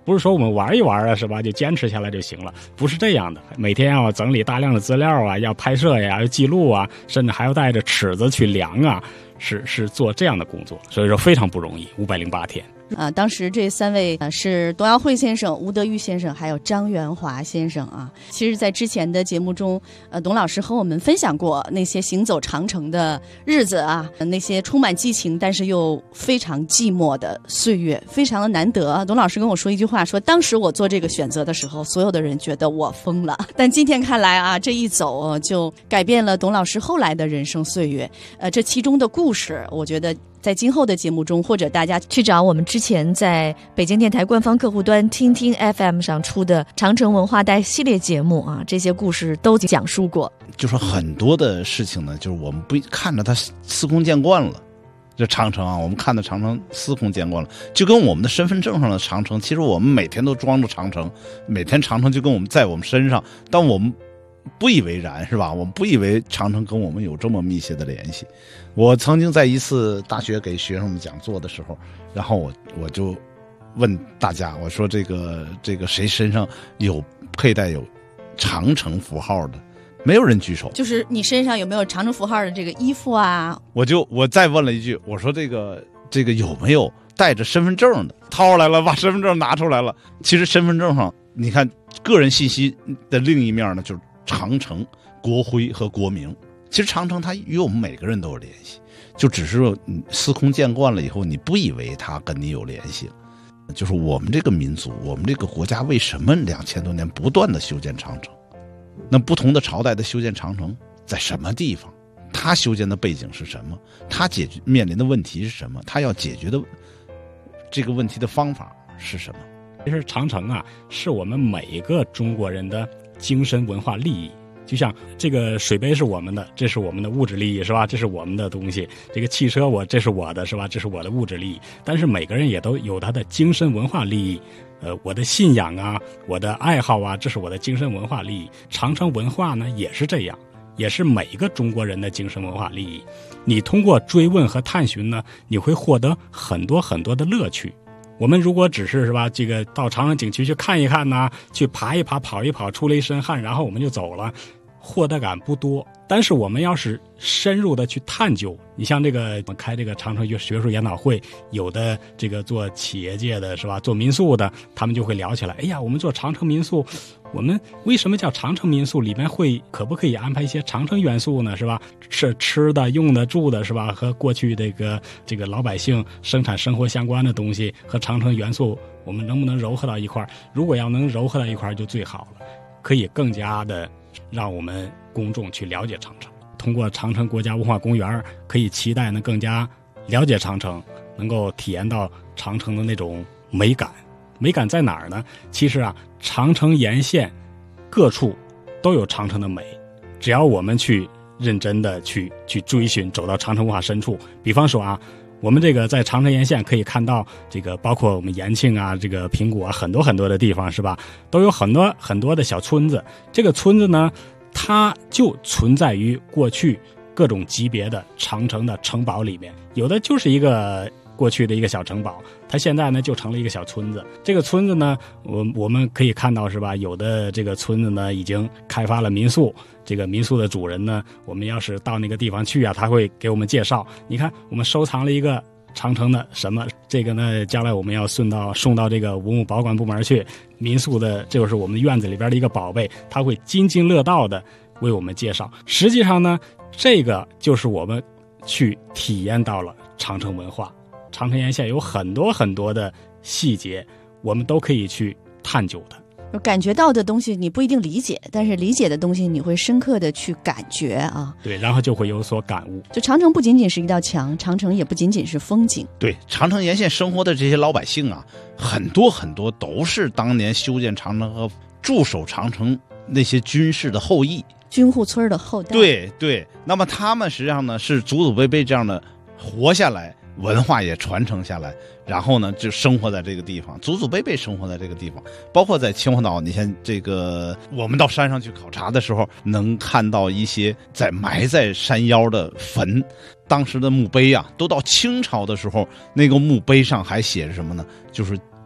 不是说我们玩一玩啊，是吧？就坚持下来就行了，不是这样的。每天要整理大量的资料啊，要拍摄呀，要记录啊，甚至还要带着尺子去量啊，是做这样的工作，所以说非常不容易，508天。 当时这3位是董耀辉先生、吴德玉先生还有张元华先生啊。其实在之前的节目中，董老师和我们分享过那些行走长城的日子啊，那些充满激情但是又非常寂寞的岁月，非常的难得。董老师跟我说一句话，说当时我做这个选择的时候，所有的人觉得我疯了，但今天看来啊，这一走就改变了董老师后来的人生岁月。这其中的故事，我觉得在今后的节目中，或者大家去找我们之前在北京电台官方客户端听听 FM 上出的长城文化带系列节目啊，这些故事都讲述过。 就说很多的事情呢，就是我们不看着它司空见惯了。这长城啊，我们看的长城司空见惯了，就跟我们的身份证上的长城，其实我们每天都装着长城，每天长城就跟我们在我们身上，但我们不以为然，是吧？我们不以为长城跟我们有这么密切的联系。我曾经在一次大学给学生们讲座的时候，然后我就问大家，我说这个谁身上有佩戴有长城符号的？没有人举手。就是你身上有没有长城符号的这个衣服啊？我再问了一句，我说这个有没有带着身份证的？掏出来了，把身份证拿出来了。其实身份证上，你看个人信息的另一面呢，就是长城、国徽和国名。其实长城它与我们每个人都有联系，就只是说你司空见惯了以后，你不以为它跟你有联系了。就是我们这个民族，我们这个国家为什么2000多年不断的修建长城？那不同的朝代的修建长城在什么地方？它修建的背景是什么？它面临的问题是什么？它要解决的这个问题的方法是什么？ 其实长城啊，是我们每一个中国人的精神文化利益。就像这个水杯是我们的，这是我们的物质利益，是吧？这是我们的东西。这个汽车这是我的，是吧？这是我的物质利益。但是每个人也都有他的精神文化利益。我的信仰啊，我的爱好啊，这是我的精神文化利益。长城文化呢也是这样，也是每一个中国人的精神文化利益。你通过追问和探寻呢，你会获得很多很多的乐趣。我们如果只是吧，这个到长城景区去看一看呐，去爬一爬、跑一跑，出了一身汗，然后我们就走了，获得感不多。但是我们要是深入的去探究，你像这个我们开这个长城学术研讨会，有的这个做企业界的是吧，做民宿的，他们就会聊起来，哎呀，我们做长城民宿，我们为什么叫长城民宿？里面可不可以安排一些长城元素呢？是吧？是吃的、用的、住的，是吧？和过去这个老百姓生产生活相关的东西和长城元素，我们能不能糅合到一块儿？如果要能糅合到一块儿，就最好了，可以更加的让我们公众去了解长城。通过长城国家文化公园，可以期待呢更加了解长城，能够体验到长城的那种美感。美感在哪儿呢？其实啊，长城沿线各处都有长城的美，只要我们去认真的去追寻，走到长城文化深处。比方说啊，我们这个在长城沿线可以看到这个，包括我们延庆啊、这个平谷啊，很多很多的地方是吧，都有很多很多的小村子。这个村子呢，它就存在于过去各种级别的长城的城堡里面，有的就是一个过去的一个小城堡，它现在呢就成了一个小村子。这个村子呢，我们可以看到是吧，有的这个村子呢已经开发了民宿。这个民宿的主人呢，我们要是到那个地方去啊，他会给我们介绍，你看我们收藏了一个长城的什么，这个呢将来我们要送到这个文物保管部门去，民宿的这就是我们院子里边的一个宝贝，他会津津乐道的为我们介绍。实际上呢，这个就是我们去体验到了长城文化。长城沿线有很多很多的细节，我们都可以去探究它。 感觉到的东西你不一定理解，但是理解的东西你会深刻的去感觉啊。 对，然后就会有所感悟。 就长城不仅仅是一道墙，长城也不仅仅是风景。 对，长城沿线生活的这些老百姓啊，很多很多都是当年修建长城和驻守长城那些军事的后裔， 军户村的后代。 对对，那么他们实际上呢是祖祖辈辈这样的活下来，文化也传承下来，然后呢就生活在这个地方，祖祖辈辈生活在这个地方。包括在秦皇岛，你像这个我们到山上去考察的时候，能看到一些埋在山腰的坟，当时的墓碑啊，都到清朝的时候，那个墓碑上还写着什么呢？就是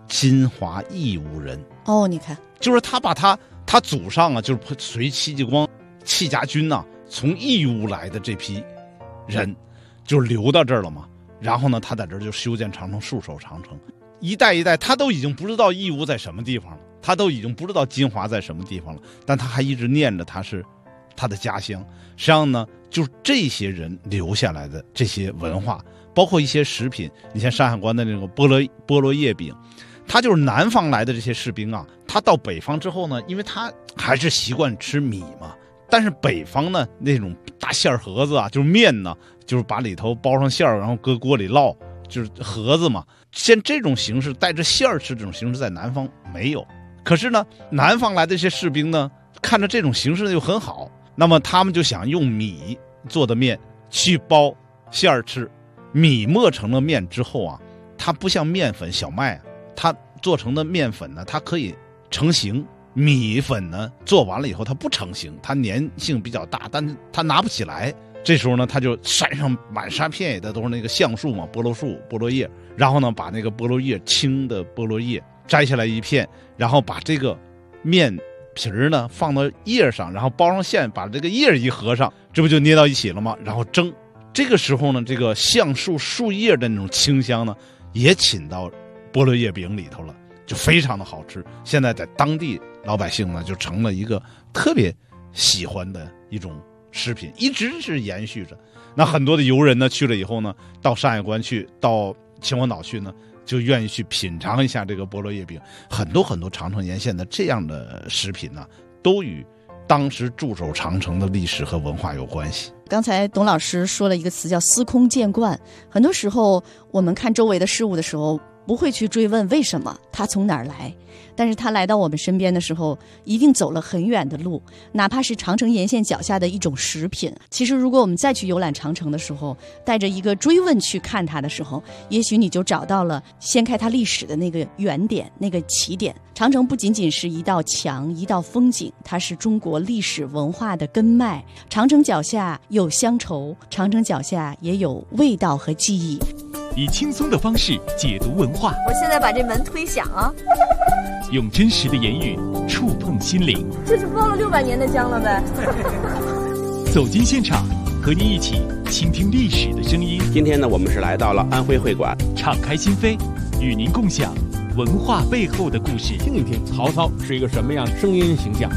金华义乌人。 哦，你看， 就是他把他祖上啊，就是随戚继光、戚家军呐，从义乌来的这批人，就留到这儿了嘛。然后呢，他在这儿就修建长城，戍守长城，一代一代，他都已经不知道义乌在什么地方了，他都已经不知道金华在什么地方了，但他还一直念着他是他的家乡。实际上呢，就是这些人留下来的这些文化，包括一些食品，你像山海关的那个菠萝叶饼，他就是南方来的这些士兵啊，他到北方之后呢，因为他还是习惯吃米嘛，但是北方呢那种大馅盒子啊，就是面呢，就是把里头包上馅儿，然后搁锅里烙，就是盒子嘛。像这种形式带着馅儿吃，这种形式在南方没有。可是呢，南方来的这些士兵呢，看着这种形式就很好，那么他们就想用米做的面去包馅儿吃。米磨成了面之后啊，它不像面粉、小麦啊，它做成的面粉呢，它可以成型。米粉呢，做完了以后它不成型，它粘性比较大，但是它拿不起来。这时候呢，他就山上满山遍野的都是那个橡树嘛，菠萝树、菠萝叶，然后呢，把那个菠萝叶青的菠萝叶摘下来一片，然后把这个面皮儿呢放到叶上，然后包上馅，把这个叶一合上，这不就捏到一起了吗？然后蒸。这个时候呢，这个橡树树叶的那种清香呢，也沁到菠萝叶饼里头了，就非常的好吃。现在在当地老百姓呢，就成了一个特别喜欢的一种食品，一直是延续着。那很多的游人呢去了以后呢，到山海关去，到秦皇岛去呢，就愿意去品尝一下这个菠萝叶饼。很多长城沿线的这样的食品呢，都与当时驻守长城的历史和文化有关系。 刚才董老师说了一个词叫司空见惯，很多时候我们看周围的事物的时候，不会去追问为什么他从哪儿来，但是他来到我们身边的时候，一定走了很远的路，哪怕是长城沿线脚下的一种食品。其实如果我们再去游览长城的时候，带着一个追问去看它的时候，也许你就找到了掀开它历史的那个原点，那个起点。长城不仅仅是一道墙，一道风景，它是中国历史文化的根脉。长城脚下有乡愁，长城脚下也有味道和记忆。 以轻松的方式解读文化， 我现在把这门推响啊！ 用真实的言语触碰心灵， 这是包了600年的浆了呗！ 走进现场，和您一起倾听历史的声音。 今天呢，我们是来到了安徽会馆， 敞开心扉，与您共享文化背后的故事， 听一听曹操是一个什么样的声音形象。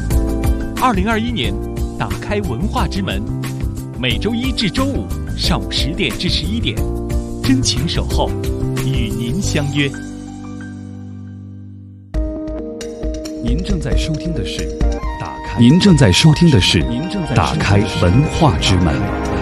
2021年，打开文化之门，每周一至周五上午10点至11点，真情守候，与您相约。 您正在收听的是打开文化之门。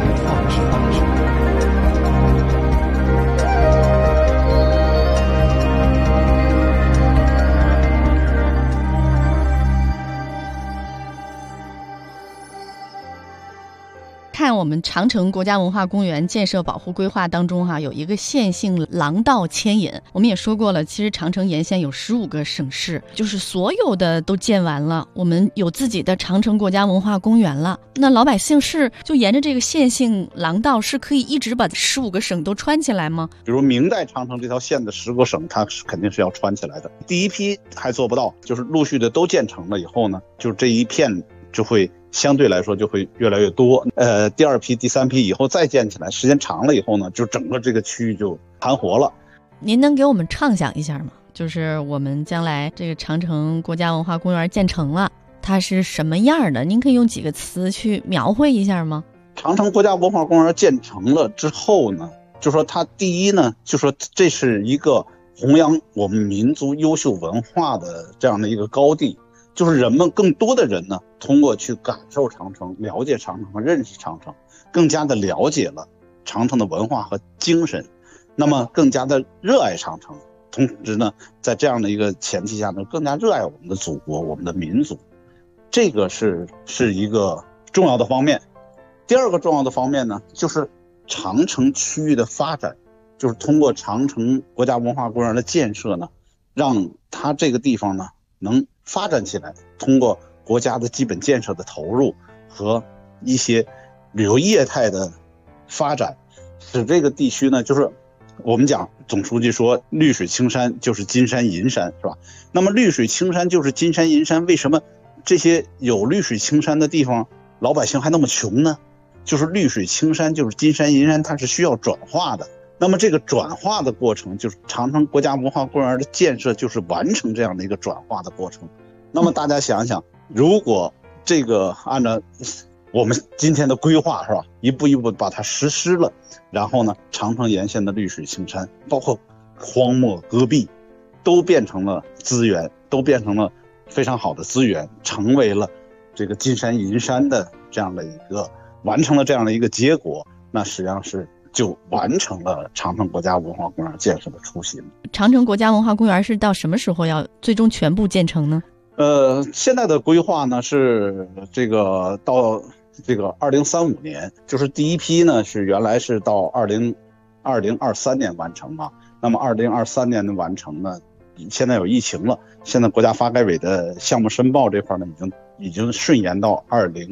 看我们长城国家文化公园建设保护规划当中有一个线性廊道牵引。我们也说过了，其实长城沿线有15个省市，就是所有的都建完了，我们有自己的长城国家文化公园了。那老百姓是就沿着这个线性廊道是可以一直把15个省都穿起来吗？ 比如明代长城这条线的10个省，它肯定是要穿起来的。第一批还做不到，就是陆续的都建成了以后呢，就是这一片就会相对来说就会越来越多。第2批、第3批以后再建起来，时间长了以后呢，就整个这个区域就盘活了。 您能给我们畅想一下吗？就是我们将来这个长城国家文化公园建成了，它是什么样的？您可以用几个词去描绘一下吗？ 长城国家文化公园建成了之后呢，就说它第一呢，就说这是一个弘扬我们民族优秀文化的这样的一个高地。就是人们更多的人呢，通过去感受长城、了解长城和认识长城，更加的了解了长城的文化和精神，那么更加的热爱长城。同时呢，在这样的一个前提下呢，更加热爱我们的祖国、我们的民族，这个是一个重要的方面。第2个重要的方面呢，就是长城区域的发展，就是通过长城国家文化公园的建设呢，让它这个地方呢能发展起来，通过国家的基本建设的投入和一些旅游业态的发展，使这个地区呢就是我们讲总书记说绿水青山就是金山银山，是吧？那么绿水青山就是金山银山，为什么这些有绿水青山的地方老百姓还那么穷呢？就是绿水青山就是金山银山，它是需要转化的。那么这个转化的过程，就是长城国家文化公园的建设就是完成这样的一个转化的过程。那么大家想想，如果这个按照我们今天的规划，是吧，一步一步把它实施了，然后呢，长城沿线的绿水青山，包括荒漠戈壁，都变成了资源，都变成了非常好的资源，成为了这个金山银山的这样的一个完成了这样的一个结果，那实际上是就完成了长城国家文化公园建设的雏形。 长城国家文化公园是到什么时候要最终全部建成呢？ 现在的规划呢是这个到这个2035年，就是第一批呢是原来是到2023年完成嘛。那么2023年的完成呢，现在有疫情了，现在国家发改委的项目申报这块呢已经顺延到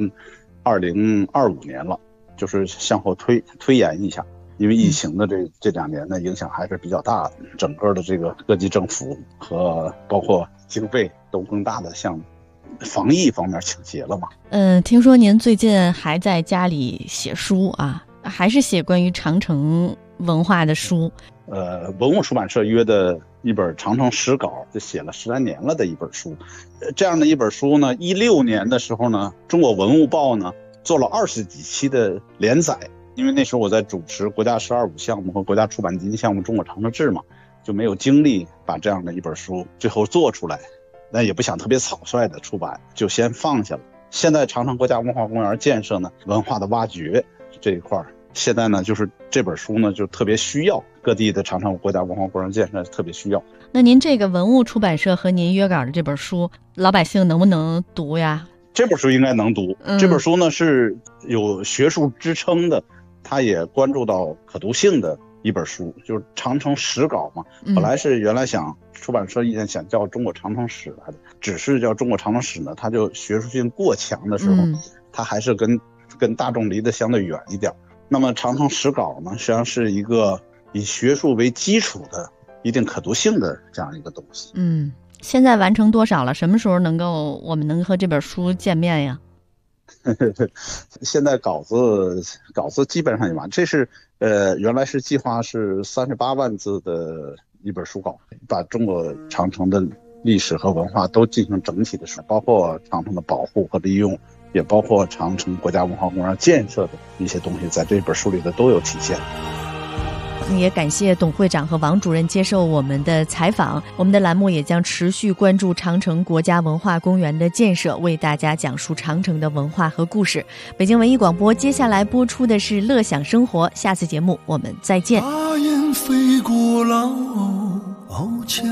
2025年了，就是向后推延一下。因为疫情的这2年的影响还是比较大的，整个的这个各级政府和包括经费都更大的向防疫方面倾斜了嘛。 听说您最近还在家里写书啊，还是写关于长城文化的书？ 文物出版社约的一本长城史稿，就写了13年了的一本书。这样的一本书呢，16年的时候呢，中国文物报呢做了20几期的连载。因为那时候我在主持国家“12·5”项目和国家出版基金项目《中国长城志》嘛，就没有精力把这样的一本书最后做出来，但也不想特别草率的出版，就先放下了。现在长城国家文化公园建设呢，文化的挖掘这一块，现在呢就是这本书呢就特别需要，各地的长城国家文化公园建设特别需要。 那您这个文物出版社和您约稿的这本书，老百姓能不能读呀？ 这本书应该能读。这本书呢是有学术支撑的，它也关注到可读性的一本书，就是长城史稿嘛。本来是原来想出版社意见想叫中国长城史来的，只是叫中国长城史呢，它就学术性过强的时候，它还是跟大众离得相对远一点。那么长城史稿呢，实际上是一个以学术为基础的一定可读性的这样一个东西。 现在完成多少了？什么时候我们能和这本书见面呀？ 现在稿子基本上也完，这是原来是计划是38万字的一本书稿，把中国长城的历史和文化都进行整体的书，包括长城的保护和利用，也包括长城国家文化公园建设的一些东西，在这本书里的都有体现。 也感谢董会长和王主任接受我们的采访。我们的栏目也将持续关注长城国家文化公园的建设，为大家讲述长城的文化和故事。北京文艺广播接下来播出的是乐享生活，下次节目我们再见。 大雁飞过老墙，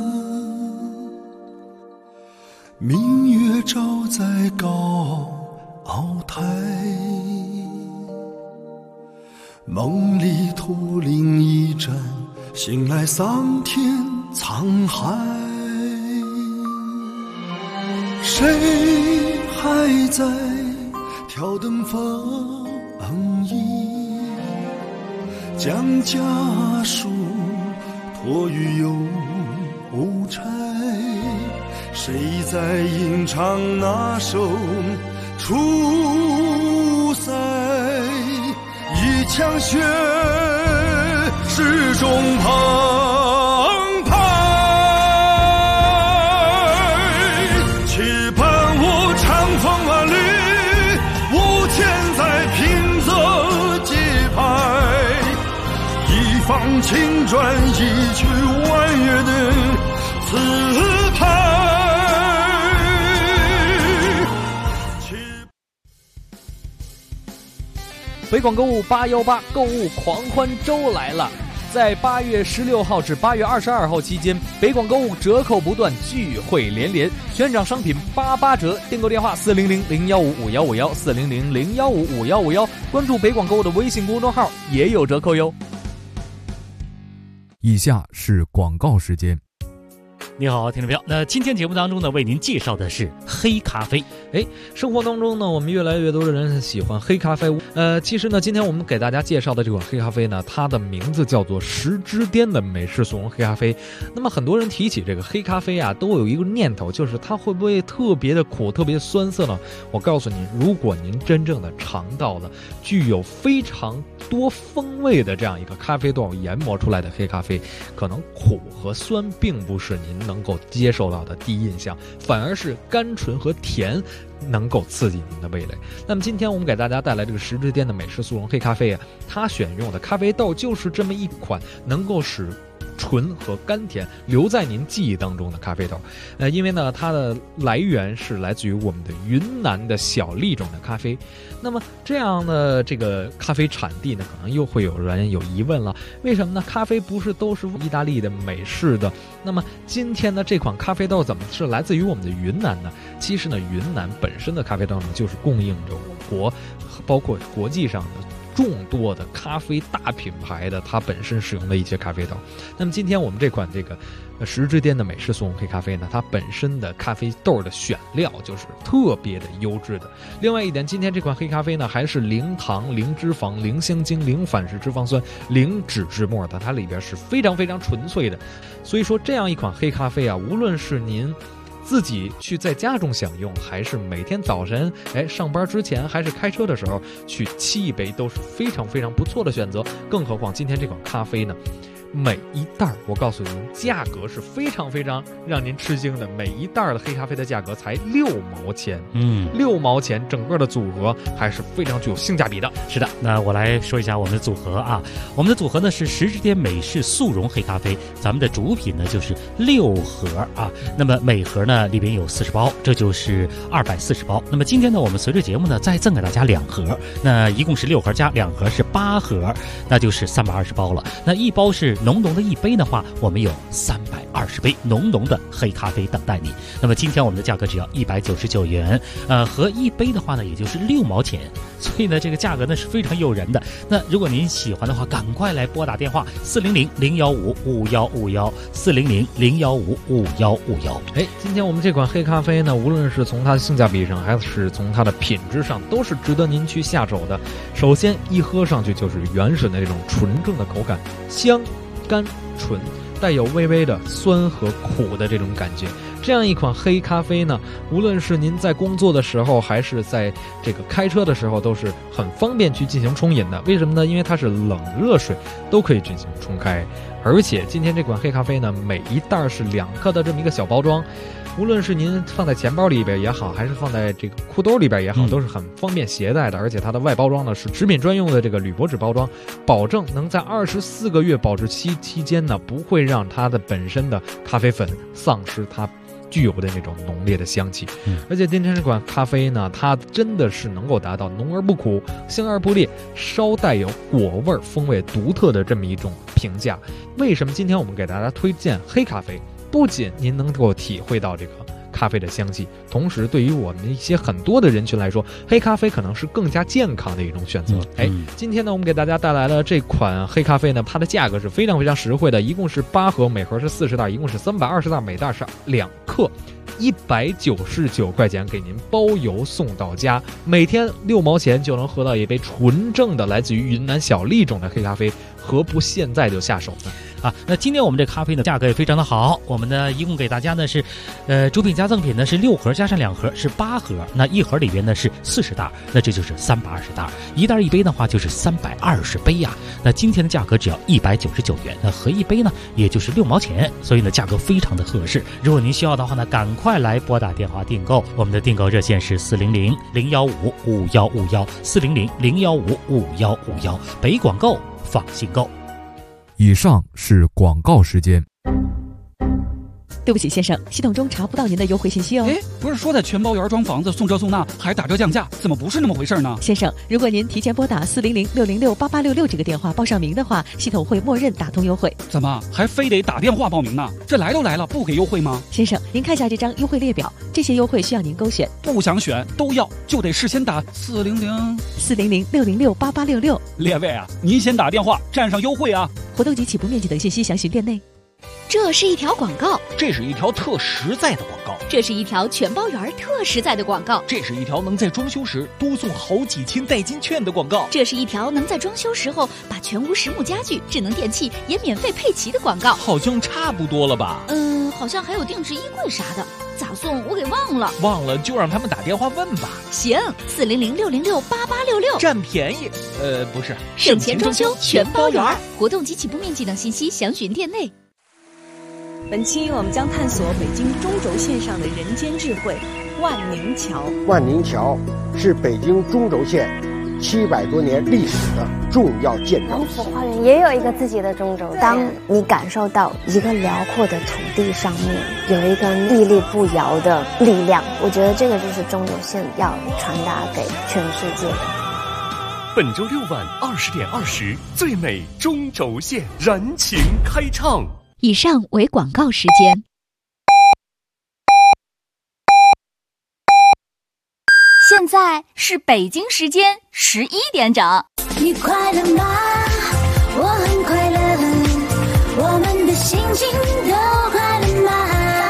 明月照在高鳌台，梦里图灵一战，醒来桑田沧海。谁还在挑灯风衣，将家书托于邮差？谁在吟唱那首出塞？一腔血始终澎湃，且伴我长风万里，无钱在平仄节拍，一放青砖，一曲婉约的词牌。 北广购物818购物狂欢周来了！在8月16号至8月22号期间，北广购物折扣不断，聚会连连，全场商品88折。订购电话400-015-5151，400-015-5151，关注北广购物的微信公众号也有折扣哟。 以下是广告时间。 你好，听众朋友。那今天节目当中呢，为您介绍的是黑咖啡。 生活当中呢，我们越来越多的人喜欢黑咖啡。其实呢，今天我们给大家介绍的这款黑咖啡呢，它的名字叫做10之巅的美式速溶黑咖啡。那么很多人提起这个黑咖啡啊，都有一个念头，就是它会不会特别的苦、特别酸涩呢？我告诉您，如果您真正的尝到了具有非常多风味的这样一个咖啡豆研磨出来的黑咖啡，可能苦和酸并不是您能够接受到的第一印象，反而是甘醇和甜能够刺激您的味蕾。那么今天我们给大家带来这个10之巅的美式速溶黑咖啡啊，它选用的咖啡豆就是这么一款能够使醇和甘甜留在您记忆当中的咖啡豆。因为呢，它的来源是来自于我们的云南的小粒种的咖啡。那么这样的这个咖啡产地呢，可能又会有人有疑问了，为什么呢？咖啡不是都是意大利的、美式的？那么今天呢，这款咖啡豆怎么是来自于我们的云南呢？其实呢，云南本身的咖啡豆呢，就是供应着我国，包括国际上的众多的咖啡大品牌的它本身使用的一些咖啡豆。那么今天我们这款这个10之巅的美式速溶黑咖啡呢，它本身的咖啡豆的选料就是特别的优质的。另外一点，今天这款黑咖啡呢，还是零糖、零脂肪、零香精、零反式脂肪酸、零脂质末的，它里边是非常非常纯粹的。所以说这样一款黑咖啡啊，无论是您自己去在家中享用，还是每天早晨上班之前，还是开车的时候去沏一杯，都是非常非常不错的选择。更何况今天这款咖啡呢，每一袋我告诉您，价格是非常非常让您吃惊的，每一袋的黑咖啡的价格才6毛钱，6毛钱，整个的组合还是非常具有性价比的。 是的，那我来说一下我们的组合啊，我们的组合呢是10之巅美式速溶黑咖啡，咱们的主品呢就是6盒啊，那么每盒呢里边有40包，这就是240包。那么今天呢，我们随着节目呢再赠给大家2盒，那一共是6盒加2盒是8盒，那就是320包了。那一包是浓浓的一杯的话，我们有320杯浓浓的黑咖啡等待你。那么今天我们的价格只要199元，和一杯的话呢，也就是6毛钱。所以呢，这个价格呢是非常诱人的。那如果您喜欢的话，赶快来拨打电话400-015-5151，400-015-5151。 今天我们这款黑咖啡呢，无论是从它的性价比上，还是从它的品质上，都是值得您去下手的。首先一喝上去就是原始的这种纯正的口感，香、甘、醇，带有微微的酸和苦的这种感觉。这样一款黑咖啡呢，无论是您在工作的时候，还是在这个开车的时候，都是很方便去进行冲饮的。为什么呢？因为它是冷热水都可以进行冲开。而且今天这款黑咖啡呢，每一袋是2克的这么一个小包装，无论是您放在钱包里边也好，还是放在这个裤兜里边也好，都是很方便携带的。而且它的外包装呢是食品专用的这个铝箔纸包装，保证能在24个月保质期期间呢，不会让它的本身的咖啡粉丧失它具有的那种浓烈的香气。而且今天这款咖啡呢，它真的是能够达到浓而不苦、香而不烈、稍带有果味风味独特的这么一种评价。为什么今天我们给大家推荐黑咖啡？不仅您能够体会到这个咖啡的香气，同时对于我们一些很多的人群来说，黑咖啡可能是更加健康的一种选择。今天呢，我们给大家带来了这款黑咖啡呢，它的价格是非常非常实惠的，一共是8盒，每盒是40袋，一共是320袋，每袋是2克，199块钱给您包邮送到家，每天6毛钱就能喝到一杯纯正的来自于云南小粒种的黑咖啡，何不现在就下手呢？ 那今天我们这咖啡呢价格也非常的好，我们呢一共给大家呢是主品加赠品呢是6盒加上2盒是8盒，那一盒里边呢是40袋，那这就是320袋，一袋一杯的话就是320杯呀。那今天的价格只要199元，那合一杯呢也就是6毛钱，所以呢价格非常的合适。如果您需要的话呢，赶快来拨打电话订购，我们的订购热线是400-015-5151，400-015-5151，北广购放心购。 以上是广告时间。 对不起，先生，系统中查不到您的优惠信息哦。 不是说在全包园装房子送这送那还打折降价，怎么不是那么回事呢？ 先生，如果您提前拨打400-606-8866这个电话报上名的话，系统会默认打通优惠。 怎么还非得打电话报名呢？这来都来了，不给优惠吗？ 先生，您看一下这张优惠列表，这些优惠需要您勾选。 不想选都要，就得事先打 400-606-8866。 列位啊，您先打电话占上优惠啊！ 活动及起步面积等信息详询店内。 这是一条广告， 这是一条特实在的广告， 这是一条全包圆特实在的广告， 这是一条能在装修时多送好几千代金券的广告， 这是一条能在装修时候把全屋实木家具、智能电器也免费配齐的广告。 好像差不多了吧？ 好像还有定制衣柜啥的，咋送我给忘了。 忘了就让他们打电话问吧。 行，400-606-8866， 占便宜。不是， 省钱装修全包圆，活动及起步面积等信息详询店内。 本期我们将探索北京中轴线上的人间智慧——万宁桥。 万宁桥是北京中轴线700多年历史的重要建筑。 王府花园也有一个自己的中轴线。当你感受到一个辽阔的土地上面有一个屹立不摇的力量，我觉得这个就是中轴线要传达给全世界的。 本周6晚20点20，最美中轴线燃情开唱。 以上为广告时间。现在是北京时间11点整。 你快乐吗？我很快乐，我们的心情都快乐吗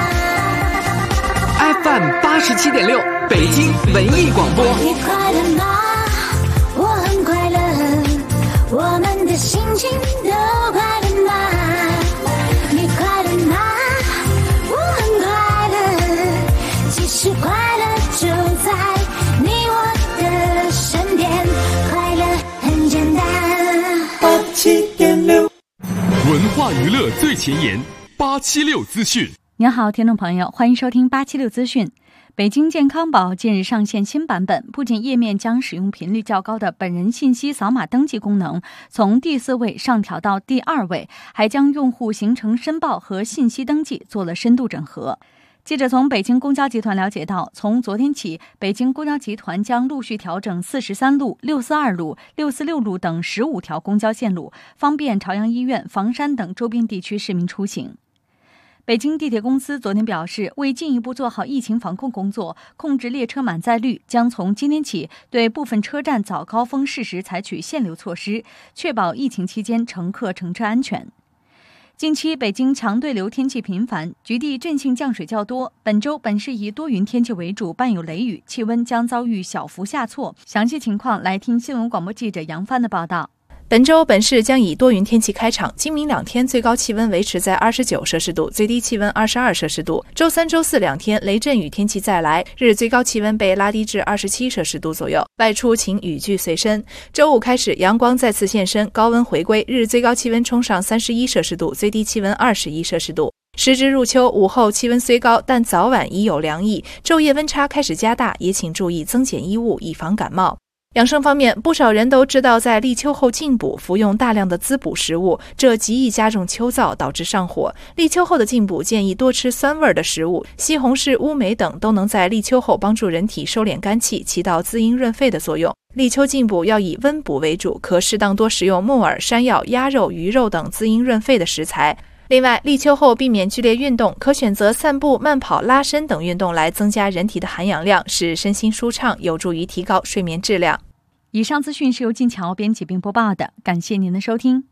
？FM87.6，北京文艺广播。 你快乐吗？我很快乐，我们的心情都快乐吗？你快乐吗？我很快乐，其实快乐就在你我的身边，快乐很简单。87.6， 文化娱乐最前沿，876资讯。 您好，听众朋友，欢迎收听876资讯。北京健康宝近日上线新版本，不仅页面将使用频率较高的本人信息扫码登记功能从第4位上调到第2位，还将用户行程申报和信息登记做了深度整合。记者从北京公交集团了解到，从昨天起，北京公交集团将陆续调整43路、642路、646路等15条公交线路，方便朝阳医院、房山等周边地区市民出行。北京地铁公司昨天表示，为进一步做好疫情防控工作，控制列车满载率，将从今天起对部分车站早高峰适时采取限流措施，确保疫情期间乘客乘车安全。近期北京强对流天气频繁，局地阵性降水较多，本周本市以多云天气为主，伴有雷雨，气温将遭遇小幅下挫。详细情况来听新闻广播记者杨帆的报道。 本周本市将以多云天气开场，今明2天最高气温维持在29摄氏度，最低气温22摄氏度。周3、周42天雷阵雨天气再来，日最高气温被拉低至27摄氏度左右，外出请雨具随身。周5开始阳光再次现身，高温回归，日最高气温冲上31摄氏度，最低气温21摄氏度。时值入秋，午后气温虽高，但早晚已有凉意，昼夜温差开始加大，也请注意增减衣物，以防感冒。养生方面，不少人都知道在立秋后进补，服用大量的滋补食物，这极易加重秋燥，导致上火。立秋后的进补建议多吃酸味的食物，西红柿、乌梅等都能在立秋后帮助人体收敛肝气，起到滋阴润肺的作用。立秋进补要以温补为主，可适当多食用木耳、山药、鸭肉、鱼肉等滋阴润肺的食材。另外，立秋后避免剧烈运动，可选择散步、慢跑、拉伸等运动来增加人体的含氧量，使身心舒畅，有助于提高睡眠质量。 以上资讯是由静乔编辑并播报的，感谢您的收听。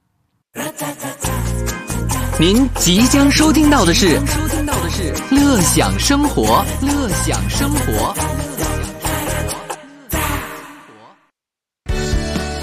您即将收听到的是乐享生活，乐享生活。